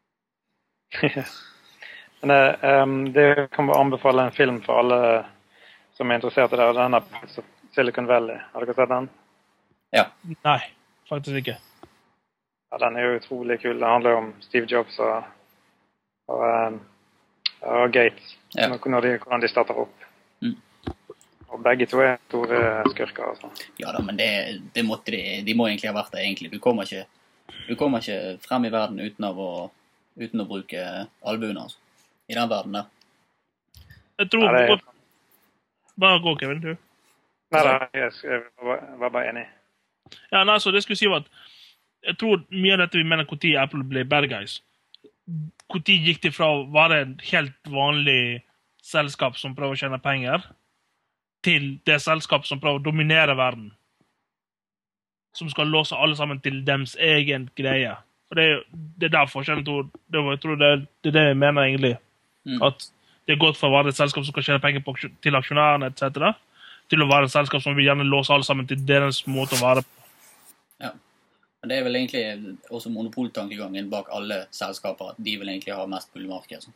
Men det kan bare anbefale en film for alle som er interessert i det, og den er Silicon Valley. Har dere sett den? Ja. Nei, faktisk ikke. Ja, den er jo utrolig kul. Den handler jo om Steve Jobs og Gates, ja. Hvordan de starter opp. Og begge to er store skurker. Altså. Ja da, men de må egentlig ha vært det, egentlig. Du kommer ikke frem i verden uten å bruke albuene, altså. I den verden der. Jeg tror... Bare gå, Kevin, du. Nei, jeg var bare enig. Ja, nei, så det skulle si at jeg tror mye av dette vi mener hvor tid Apple ble bad guys. Hvor tid gikk det fra å være en helt vanlig selskap som prøver å tjene penger, til det selskap som prøver å dominere verden. Som skal låse alle sammen til deres egen greie. Og det er der forskjellen, jeg tror det er det jeg mener egentlig. At det er godt for å være et selskap som skal tjene penger til aksjonærene, etc., til å være et selskap som vil gjerne låse alle sammen til deres måte å være på. Ja, men det er vel egentlig også monopoltankegangen bak alle selskaper, at de vil egentlig ha mest mulig marked.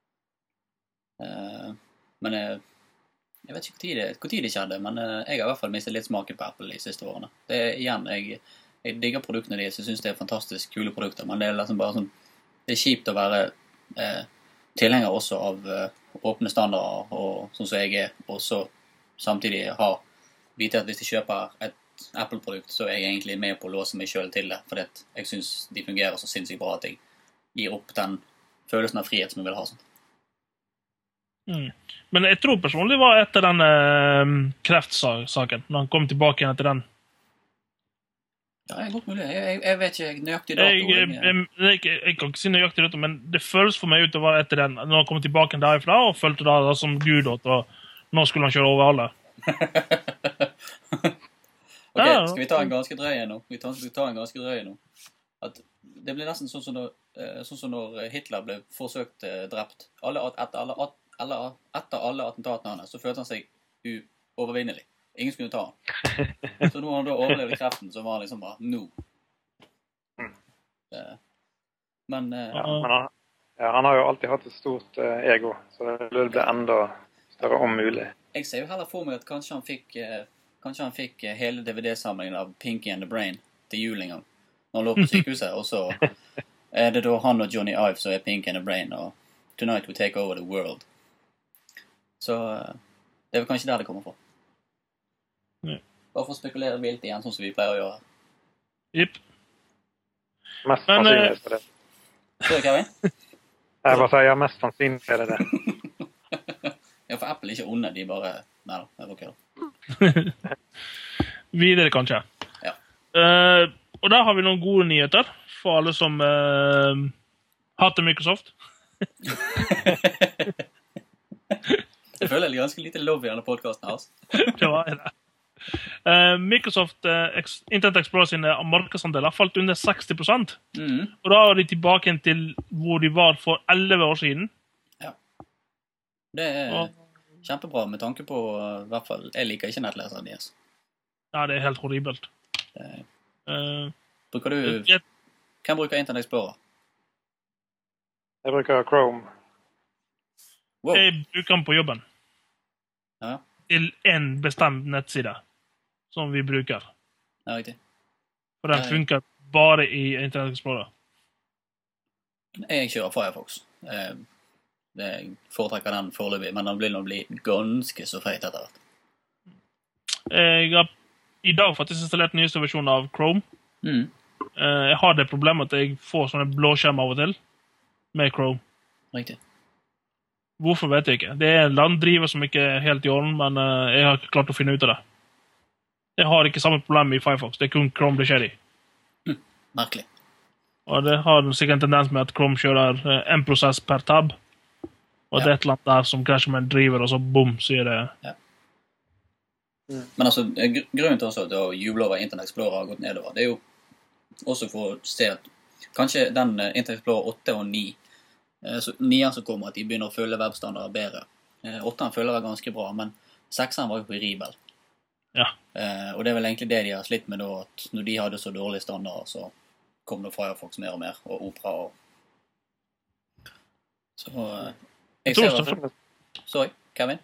Men jeg vet ikke hvor tid det skjedde, men jeg har i hvert fall mistet litt smaken på Apple de siste årene. Det er igjen, jeg digger produktene deres, jeg synes det er fantastisk kule produkter, men det er liksom bare sånn, det er kjipt å være tilhenger også av åpne standarder, og sånn som jeg er, og så samtidig vite at hvis jeg kjøper et Apple-produkt, så er jeg egentlig med på å låse meg selv til det, fordi jeg synes de fungerer så sinnssykt bra at jeg gir opp den følelsen av frihet som jeg vil ha. Sånn. Men jeg tror personlig var etter den kreftsaken, når han kom tilbake igjen etter den. Ja, det er godt mulig. Jeg vet ikke nøyaktig dato. Jeg kan ikke si nøyaktig dato, men det føles for meg ut å være etter den, når han kom tilbake derifra, og følte da som Gud, og nå skulle han kjøre over alle. Ok, skal vi ta en ganske drøye nå? At det ble nesten sånn som når Hitler ble forsøkt drept. Etter alle attentatene hans, så følte han seg uovervinnelig. Ingen skulle ta han. Så når han da overlevde kreften, så var han liksom bare no. Men han har jo alltid hatt et stort ego, så det ble enda større om mulig. Jeg ser jo heller for meg at kanskje han fikk hele DVD-samlingen av Pinky and the Brain til jul en gang, når han lå på sykehuset, og så er det da han og Johnny Ive som er Pinky and the Brain, og Tonight we take over the world. Så det er vel kanskje der det kommer fra. Bare for å spekulere vilt igjen, sånn som vi pleier å gjøre. Jipp. Mest sannsynlig for det. Så, Kevin? Jeg bare sier, mest sannsynlig er det. Ja, for Apple er ikke onde, de bare... Nei da, det var ok da. Videre, kanskje. Ja. Og da har vi noen gode nyheter for alle som hater Microsoft. Jeg føler det er ganske lite lobby i denne podcasten her. Det var det. Microsoft Internet Explorer sine markedsandeler falt under 60%. Og da er de tilbake til hvor de var for 11 år siden. Ja. Det er kjempebra med tanke på, i hvert fall, jeg liker ikke nettleseren deres. Ja, det er helt horribelt. Bruker du... Hvem bruker Internet Explorer? Jeg bruker Chrome. Wow. Jeg bruker den på jobben. Ja. Til en bestemt nettside som vi bruker. Ja, riktig. For den funker bare i Internet Explorer. Jeg kjører Firefox. Jeg foretrekker den foreløpig, men den blir ganske så feit etter hvert. Jeg har i dag faktisk installert den nyeste versjonen av Chrome. Jeg har det problemet at jeg får sånne blå skjerm av og til med Chrome. Riktig. Hvorfor vet jeg ikke. Det er en landdriver som ikke er helt i orden, men jeg har ikke klart å finne ut av det. Jeg har ikke samme problem i Firefox. Det er kun Chrome det skjer i. Merkelig. Og det har sikkert en tendens med at Chrome kjører en prosess per tab. Og det er et eller annet der som krasjer med en driver, og så boom, sier det. Ja. Men altså, grunnen til også at å juble over Internet Explorer har gått nedover, det er jo også for å se at kanskje den Internet Explorer 8 og 9, så 9 som kommer, at de begynner å følge webstandarder bedre. 8 følger det ganske bra, men 6 var jo horribel. Ja. Og det er vel egentlig det de har slitt med da, at når de hadde så dårlige standarder, så kom det Firefox mer og mer, og Opera og... Så... jeg ser... Sorry, Kevin?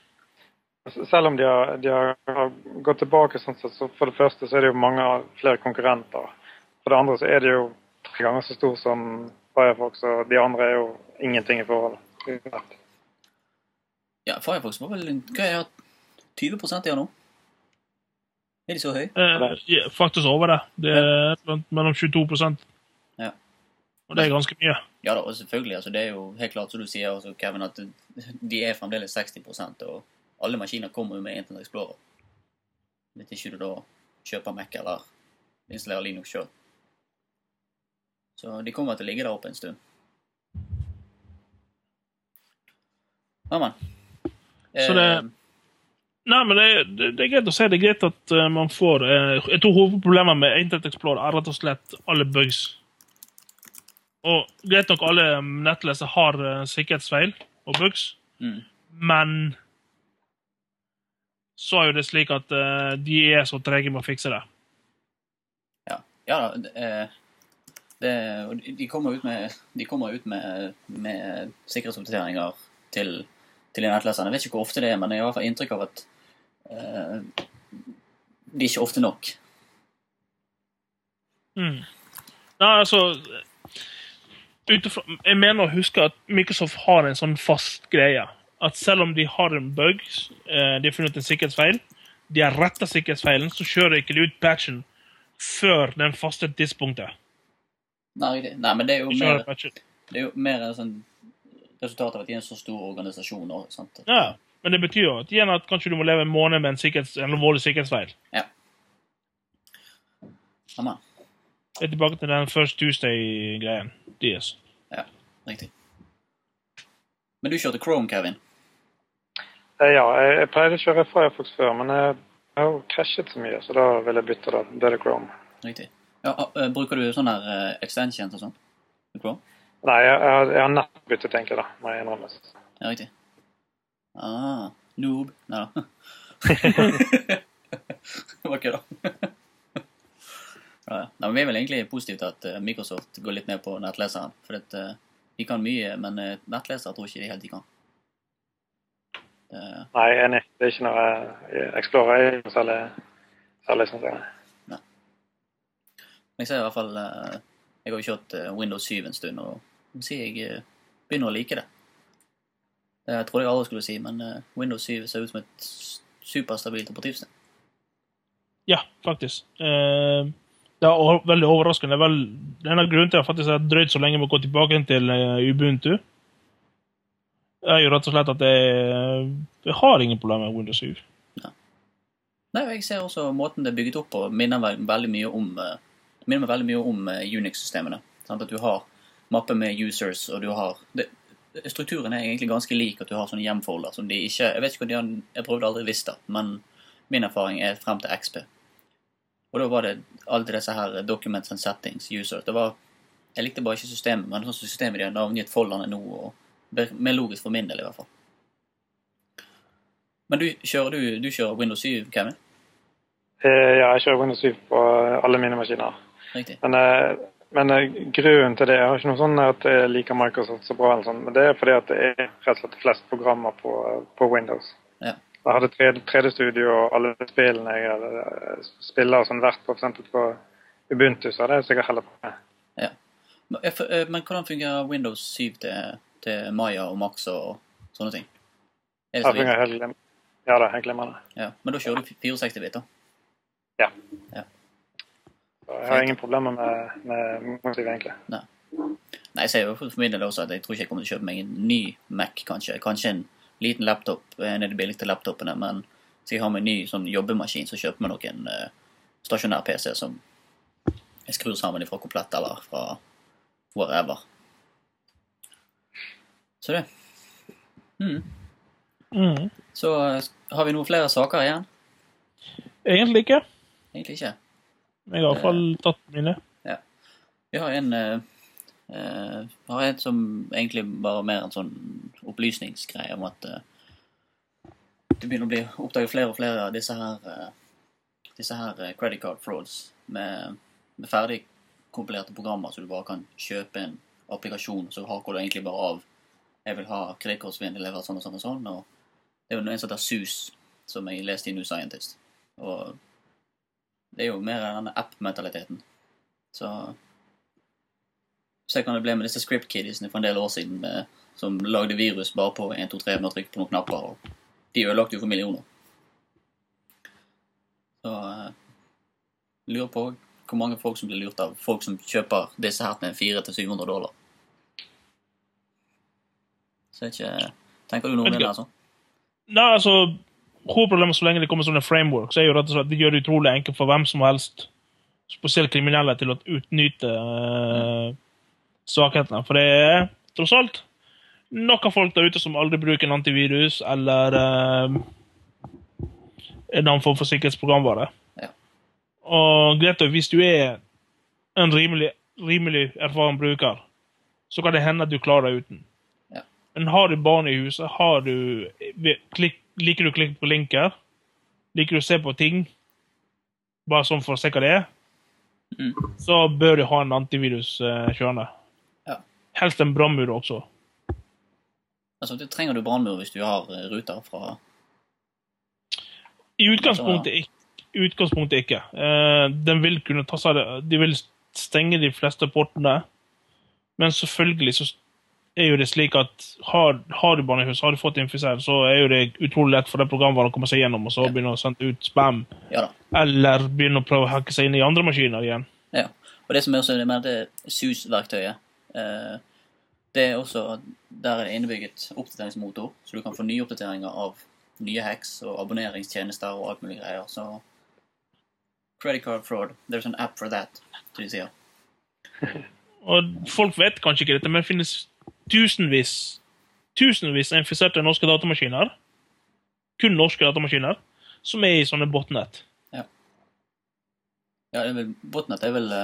Selv om de har gått tilbake sånn sett, så for det første så er det jo mange flere konkurrenter. For det andre så er det jo 3 ganger så stor som Firefox, og de andre er jo ingenting i forhold. Ja, Firefox var vel, hva er det, 20% igjen nå? Er de så høy? Faktisk over det. Det er mellom 22%. Ja. Og det er ganske mye. Ja da, og selvfølgelig, altså, det er jo helt klart, som du sier også, Kevin, at de er fremdeles 60%, og alle maskiner kommer jo med Internet Explorer. Vet ikke du da kjøper Mac eller installerer Linux selv. Så de kommer til å ligge der oppe en stund. Ja, man. Så det... Nei, men det er greit å se. Det er greit at man får... jeg tror hovedproblemet med Internet Explorer er rett og slett alle bugs. Og greit nok alle nettleser har sikkerhetsfeil og bugs, men så er jo det slik at de er så trege med å fikse det. Ja da, de kommer ut med sikkerhetsoppdateringer til nettleserne. Jeg vet ikke hvor ofte det er, men jeg har i hvert fall inntrykk av at det er ikke ofte nok. Nei, altså jeg mener å huske at Microsoft har en sånn fast greie at selv om de har en bug, de har funnet en sikkerhetsfeil, de har rettet sikkerhetsfeilen, så kjører ikke de ut patchen før den faste tidspunktet. Nei, men det er jo mer en sånn resultat av at de er en så stor organisasjon også, sant? Ja, men det betyr jo at igjen at kanskje du må leve en måned med en alvorlig sikkerhetsfeil. Ja. Amen. Jeg er tilbake til den First Tuesday-greien. DS. Ja, riktig. Men du kjørte Chrome, Kevin? Ja, jeg pleide å kjøre Firefox før, men jeg har jo krasjet så mye, så da vil jeg bytte det til Chrome. Riktig. Ja, bruker du sånne her extensions og sånt? Chrome? Nei, jeg har nett byttet egentlig da, må jeg innrømme. Ja, riktig. Noob. Nei da. Det var ikke da. Ja. Nei, men vi er vel egentlig positivt at Microsoft går litt ned på nettleseren, for at de kan mye, men nettlesere tror ikke de helt de kan. Nei, enig. Det er ikke noe Explorer er jo særlig sånn seg. Nei. Men jeg ser i hvert fall, jeg har jo kjørt Windows 7 en stund, og jeg begynner å like det. Det trodde jeg aldri skulle si, men Windows 7 ser ut som et superstabilt operativsystem. Ja, faktisk. Det er veldig overraskende. Det er en av grunnen til at jeg faktisk har drøyd så lenge med å gå tilbake til Ubuntu. er jo rett og slett at jeg har ingen problemer med Windows 7. Ja. Nei, jeg ser også måten det er bygget opp på, minner meg veldig mye om Unix-systemene. Sant? At du har mappe med users, og du har... strukturen er egentlig ganske lik, at du har sånne hjemfolder som de ikke... Jeg vet ikke hva jeg prøvde aldri liste, men min erfaring er frem til XP. Og da var det alltid disse her documents and settings, users. Jeg likte bare ikke systemet, men sånn systemet de har navngitt folderne nå, og mer logisk for min del i hvert fall. Men du kjører Windows 7, Kevin? Ja, jeg kjører Windows 7 på alle mine maskiner. Riktig. Men grunnen til det, jeg har ikke noe sånn at jeg liker Microsoft så bra, eller sånn, men det er fordi at det er rett og slett flest programmer på Windows. Ja. Jeg hadde 3D-studio, og alle spillene jeg spiller sånn vært på, for eksempel på Ubuntu, så hadde jeg sikkert heller på med. Ja. Men hvordan fungerer Windows 7 til Maya og Max og sånne ting? Det fungerer helt glemt. Ja, det er helt glemmer. Ja, men da kjører du 64-bit da? Ja. Ja. Så jeg har ingen problemer med motiv egentlig. Nei, jeg ser jo for min del også at jeg tror ikke jeg kommer til å kjøpe meg en ny Mac, kanskje en liten laptop, en av de billigste laptopene, men hvis jeg har med en ny sånn jobbemaskin, så kjøper man nok en stasjonær PC som jeg skrur sammen fra komplett eller fra whatever. Så det. Så har vi noen flere saker igjen? Egentlig ikke. Egentlig ikke. Jeg har i hvert fall tatt mine. Ja. Vi har en som egentlig bare mer en sånn opplysningsgreie om at det begynner å bli oppdaget flere og flere av disse her credit card frauds med ferdig kompilerte programmer, så du bare kan kjøpe en applikasjon, så har du egentlig bare av jeg vil ha kredittkortsvindel eller sånn og sånn og sånn, og det er jo en som heter SUS, som jeg leste i New Scientist, og det er jo mer denne app-mentaliteten. Så kan det bli med disse script-kiddiesene for en del år siden som lagde virus bare på 1, 2, 3 med å trykke på noen knapper, og de ødelagte jo for millioner. Så lurer på hvor mange folk som blir lurt av folk som kjøper disse her til $400-700. Så tenker du noe om det der sånn? Nei, altså hovedproblemet så lenge det kommer sånne framework, så er jo rett og slett at det gjør det utrolig enkelt for hvem som helst, spesielt kriminelle, til å utnytte svakhetene. For det er, tross alt, noen folk der ute som aldri bruker en antivirus, eller en annen form for sikkerhetsprogramvare. Ja. Og greit, hvis du er en rimelig erfaren bruker, så kan det hende at du klarer deg uten. Ja. Men har du barn i huset, liker du å klikke på linker? Liker du å se på ting? Bare sånn for å se hva det er? Så bør du ha en antivirus kjørende. Ja. Helst en brannmur også. Altså, trenger du brannmur hvis du har ruter fra... I utgangspunktet ikke. Den vil kunne ta seg det. De vil stenge de fleste portene. Men selvfølgelig så er jo det slik at har du barnehus, har du fått infisert, så er jo det utrolig lett for det programmet å komme seg gjennom, og så begynne å sende ut spam. Ja da. Eller begynne å prøve å hacke seg inn i andre maskiner igjen. Ja, og det som er også med det SUS-verktøyet, det er også, der er det innebygget oppdateringsmotor, så du kan få nye oppdateringer av nye hacks og abonneringstjenester og alt mulig greier, så credit card fraud, there's an app for that, som de sier. Og folk vet kanskje ikke dette, men det finnes tusenvis infiserte norske datamaskiner, kun norske datamaskiner, som er i sånne botnet. Ja, botnet er vel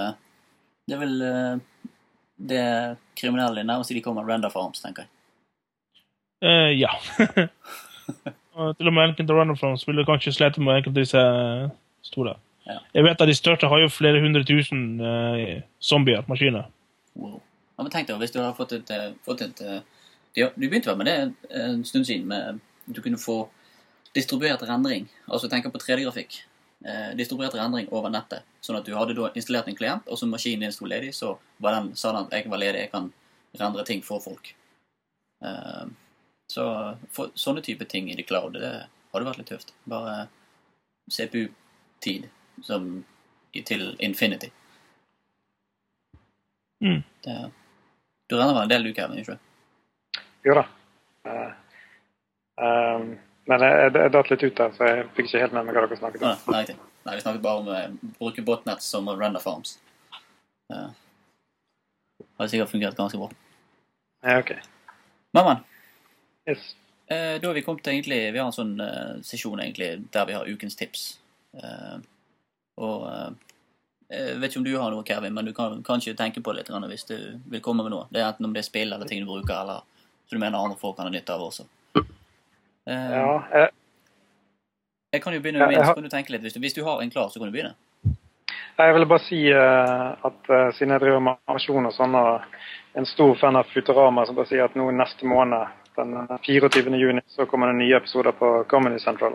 det kriminelle nærmest de kommer Render Farms, tenker jeg. Ja. Til og med enkelte Render Farms vil kanskje slette med enkelte disse store. Ja. Jeg vet at de største har jo flere 100 000 zombier, maskiner. Wow. Ja, men tenk deg, hvis du har fått et du begynte vel med det en stund siden, med at du kunne få distribuert rendring, altså tenker på 3D-grafikk, distribuert rendring over nettet, sånn at du hadde da installert en klient, og så maskinen din stod ledig, så var den sånn at jeg var ledig, jeg kan rendre ting for folk. Så for sånne type ting i the cloud, det hadde vært litt tøft. Bare CPU-tid som til infinity. Du regner med en del du, Kevin, ikke? Jo da. Men jeg datt litt ut der, så jeg fikk ikke helt med meg hva dere snakket om. Nei, vi snakket bare om å bruke botnets som render farms. Det har sikkert fungert ganske bra. Ja, ok. Men. Yes. Da har vi kommet til egentlig, vi har en sånn sesjon egentlig, der vi har ukens tips. Jeg vet ikke om du har noe, Kevin, men du kan kanskje tenke på litt hvis du vil komme med noe. Det enten om det spill eller ting du bruker, eller så du mener andre folk kan ha nytte av også. Jeg kan jo begynne med min, så kan du tenke litt. Hvis du har en klar, så kan du begynne. Jeg vil bare si at siden jeg driver med animasjon og sånn, og en stor fan av Futurama, så bare si at nå neste måned, den 24. juni, så kommer det nye episoder på Comedy Central.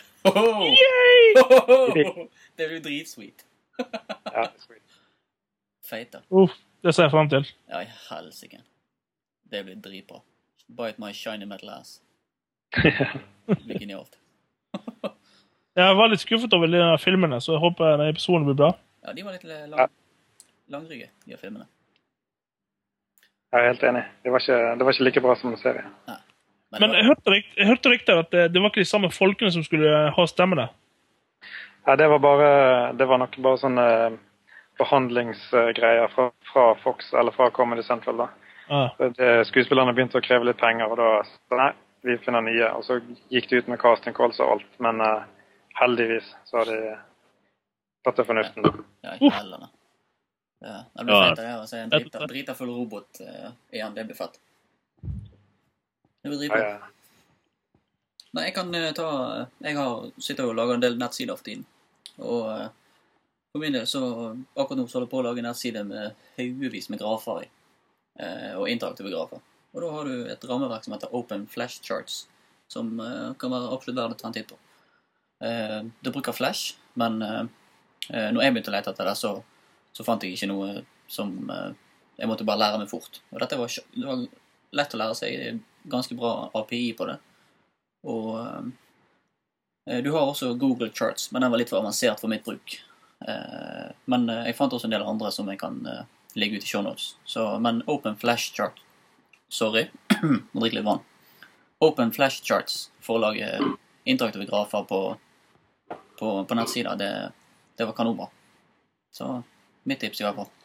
Yay! Det blir dritsweet. Ja, sweet. Feita. Det ser jeg frem til. Ja, i helsike. Det blir dritbra. Bite my shiny metal ass. Det blir genialt. Jeg var litt skuffet over de filmene, så jeg håper den episoden blir bra. Ja, de var litt langrygge, de filmene. Jeg er helt enig. Det var ikke like bra som en serie. Nei. Men jeg hørte rykter at det var ikke de samme folkene som skulle ha stemmene. Ja, det var nok bare sånne behandlingsgreier fra Fox, eller fra Comedy Central da. Skuespillerne begynte å kreve litt penger, og da så nei, vi finner nye. Og så gikk de ut med casting calls og alt, men heldigvis så har de tatt det fornuften. Ja, heller. Ja, det blir fett det her å se en drita full robot igjen, det blir fett. Det blir dritbra. Ja. Nei, jeg har sittet og laget en del nettsider for tiden. Og for min del så akkurat nå så holder jeg på å lage en nettside med haugevis med grafer i. Og interaktive grafer. Og da har du et rammeverk som heter Open Flash Charts, som kan være absolutt verdt å ta en titt på. Det bruker Flash, men når jeg begynte å lete etter det, så fant jeg ikke noe som jeg måtte bare lære meg fort. Og det var lett å lære seg, ganske bra API på det. Og du har også Google Charts, men den var litt for avansert for mitt bruk. Men jeg fant også en del andre som jeg kan legge ut i show notes. Men Open Flash Chart, sorry, må drikke litt vann. Open Flash Charts for å lage interaktive grafer på nettsida, det var kanonbra. Så mitt tips i hvert fall.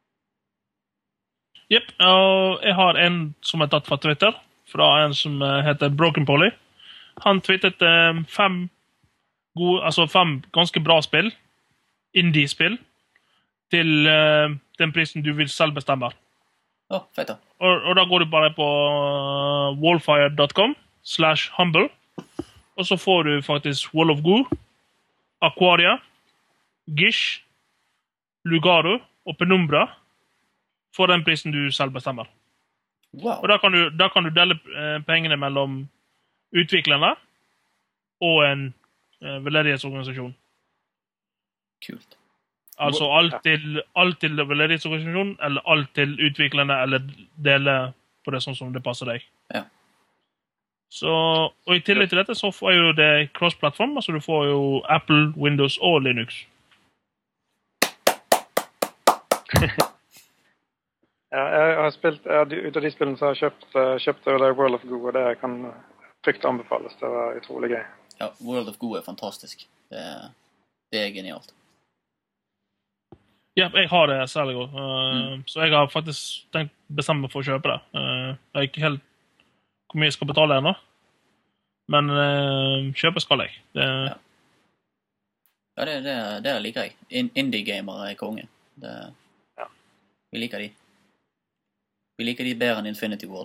Jepp, og jeg har en som er tatt fra Twitter, fra en som heter Broken Polly. Han twittet 5 ganske bra spill, indie-spill, til den prisen du vil selv bestemme. Fett da. Og da går du bare på wallfire.com/humble, og så får du faktisk Wall of Goo, Aquaria, Gish, Lugaro og Penumbra for den prisen du selv bestemmer. Wow. Og da kan du dele pengene mellom utviklerne og en veldedighetsorganisasjon. Kult. Altså alt til veldedighetsorganisasjonen, eller alt til utviklerne, eller dele på det sånn som det passer deg. Ja. Så, og i tillegg til dette så får jo det cross-plattform, altså du får jo Apple, Windows og Linux. Ja, jeg har spilt, ut av de spillene så har jeg kjøpt det World of Goo, og det kan trygt anbefales. Det var utrolig gøy. Ja, World of Goo er fantastisk. Det er genialt. Ja, jeg har det selv også. Så jeg har faktisk tenkt bestemt meg for å kjøpe det. Jeg har ikke helt hvor mye jeg skal betale ennå. Men kjøpe skal jeg. Det liker jeg. Indie-gamer er konge. Vi liker de. Vi liker de bedre enn Infinity World.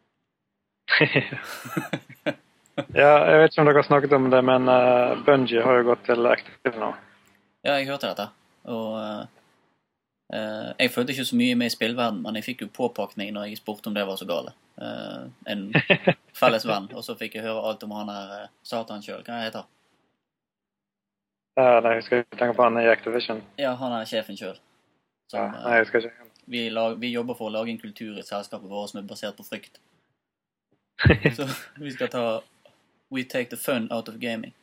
Ja, jeg vet ikke om dere har snakket om det, men Bungie har jo gått til Active nå. Ja, jeg hørte dette. Og jeg følte ikke så mye med i spillverden, men jeg fikk jo påpakning når jeg spurte om det var så gale. En felles venn, og så fikk jeg høre alt om han her Satan selv. Hva heter han? Nei, jeg skal tenke på han i Activision. Ja, han er sjefen selv. Nei, jeg skal ikke. Vi jobber for å lage en kultur i selskapet vårt som er basert på frykt. Så vi skal ta We take the fun out of gaming.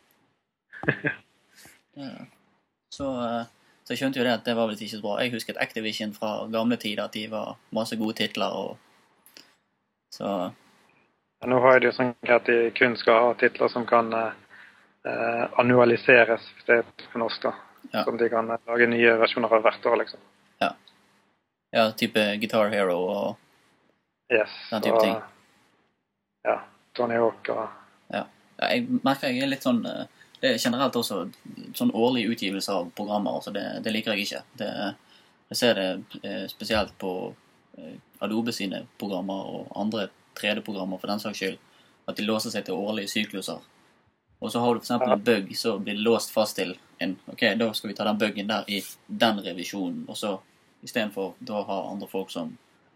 Ja. Så jeg skjønte jo det at det var vel ikke så bra. Jeg husket Activision fra gamle tider, at de var masse gode titler. Så Nå har jeg det jo sånn at de kun skal ha titler som kan annualiseres, hvis det på norsk da. Ja. Sånn at de kan lage nye versjoner av hvert år, liksom. Ja, type Guitar Hero og Yes. den type ting. Ja, Tony Hawk og... Ja, jeg merker jeg er litt sånn, det er generelt også sånn årlig utgivelse av programmer, så det liker jeg ikke. Jeg ser det spesielt på Adobe sine programmer og andre 3D-programmer for den saks skyld, at de låser seg til årlige sykluser. Og så har du for eksempel en bug som blir låst fast til ok, da skal vi ta den buggen der i den revisjonen, og så i stedet for da ha andre folk som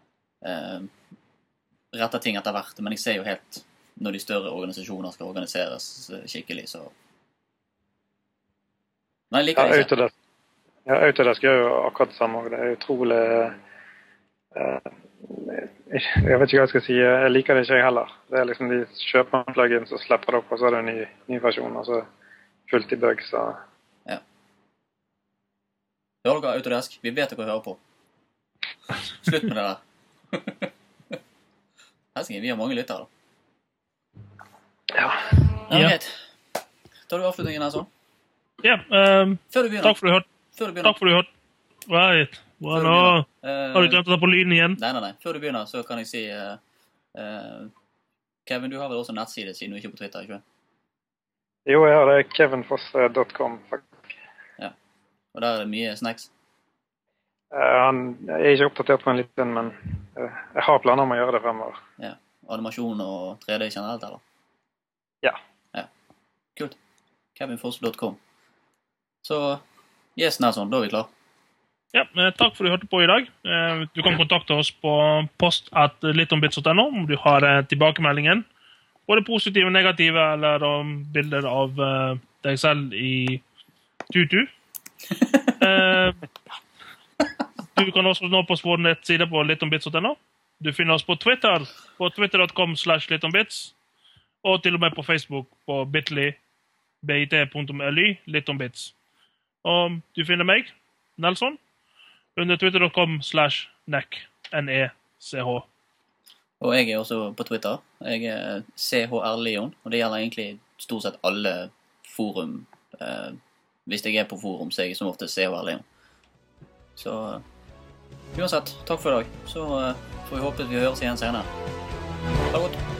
retter ting etter hvert. Men jeg ser jo helt når de større organisasjoner skal organiseres skikkelig, så... Nei, jeg liker det ikke. Autodesk gjør jo akkurat det samme, og det er utrolig... jeg vet ikke hva jeg skal si, jeg liker det ikke jeg heller. Det er liksom de kjøper en plugin, så slipper det opp, og så er det en ny versjon, og så fullt i bug, så... Ja. Hører dere Autodesk? Vi vet dere hører på. Slutt med det der. Vi har mange lyttere da. Ja. Greit. Tar du avslutningen her sånn? Ja, Før du begynner. takk for det du hørte. Right. Well, har du glemt å ta på lyden igjen? Nei. Før du begynner så kan jeg si Kevin, du har vel også nettside siden du ikke er på Twitter, ikke? Jo, jeg har det. kevinfoss.com faktisk. Ja. Og der er det mye snacks? Jeg er ikke oppdatert på en liten, men jeg har planer om å gjøre det fremover. Ja. Animasjon og 3D generelt, eller? Ja. Kult. kevinfoss.com. Så, yes, Nelson, da er vi klar. Ja, takk for at du hørte på i dag. Du kan kontakte oss på post@littombits.no om du har tilbakemeldingen. Både positive og negative, eller om bilder av deg selv i tutu. Du kan også nå på vår nettside på littombits.no. Du finner oss på Twitter, på twitter.com/littombits, og til og med på Facebook på bit.ly, littombits. Og du finner meg, Nelson, under twitter.com/nech, N-E-C-H. Og jeg er også på Twitter. Jeg er CHR-Leon, og det gjelder egentlig stort sett alle forum. Hvis jeg er på forum, så er jeg som ofte CHR-Leon. Så uansett, takk for i dag. Så får vi håpe at vi høres igjen senere. Ha det godt.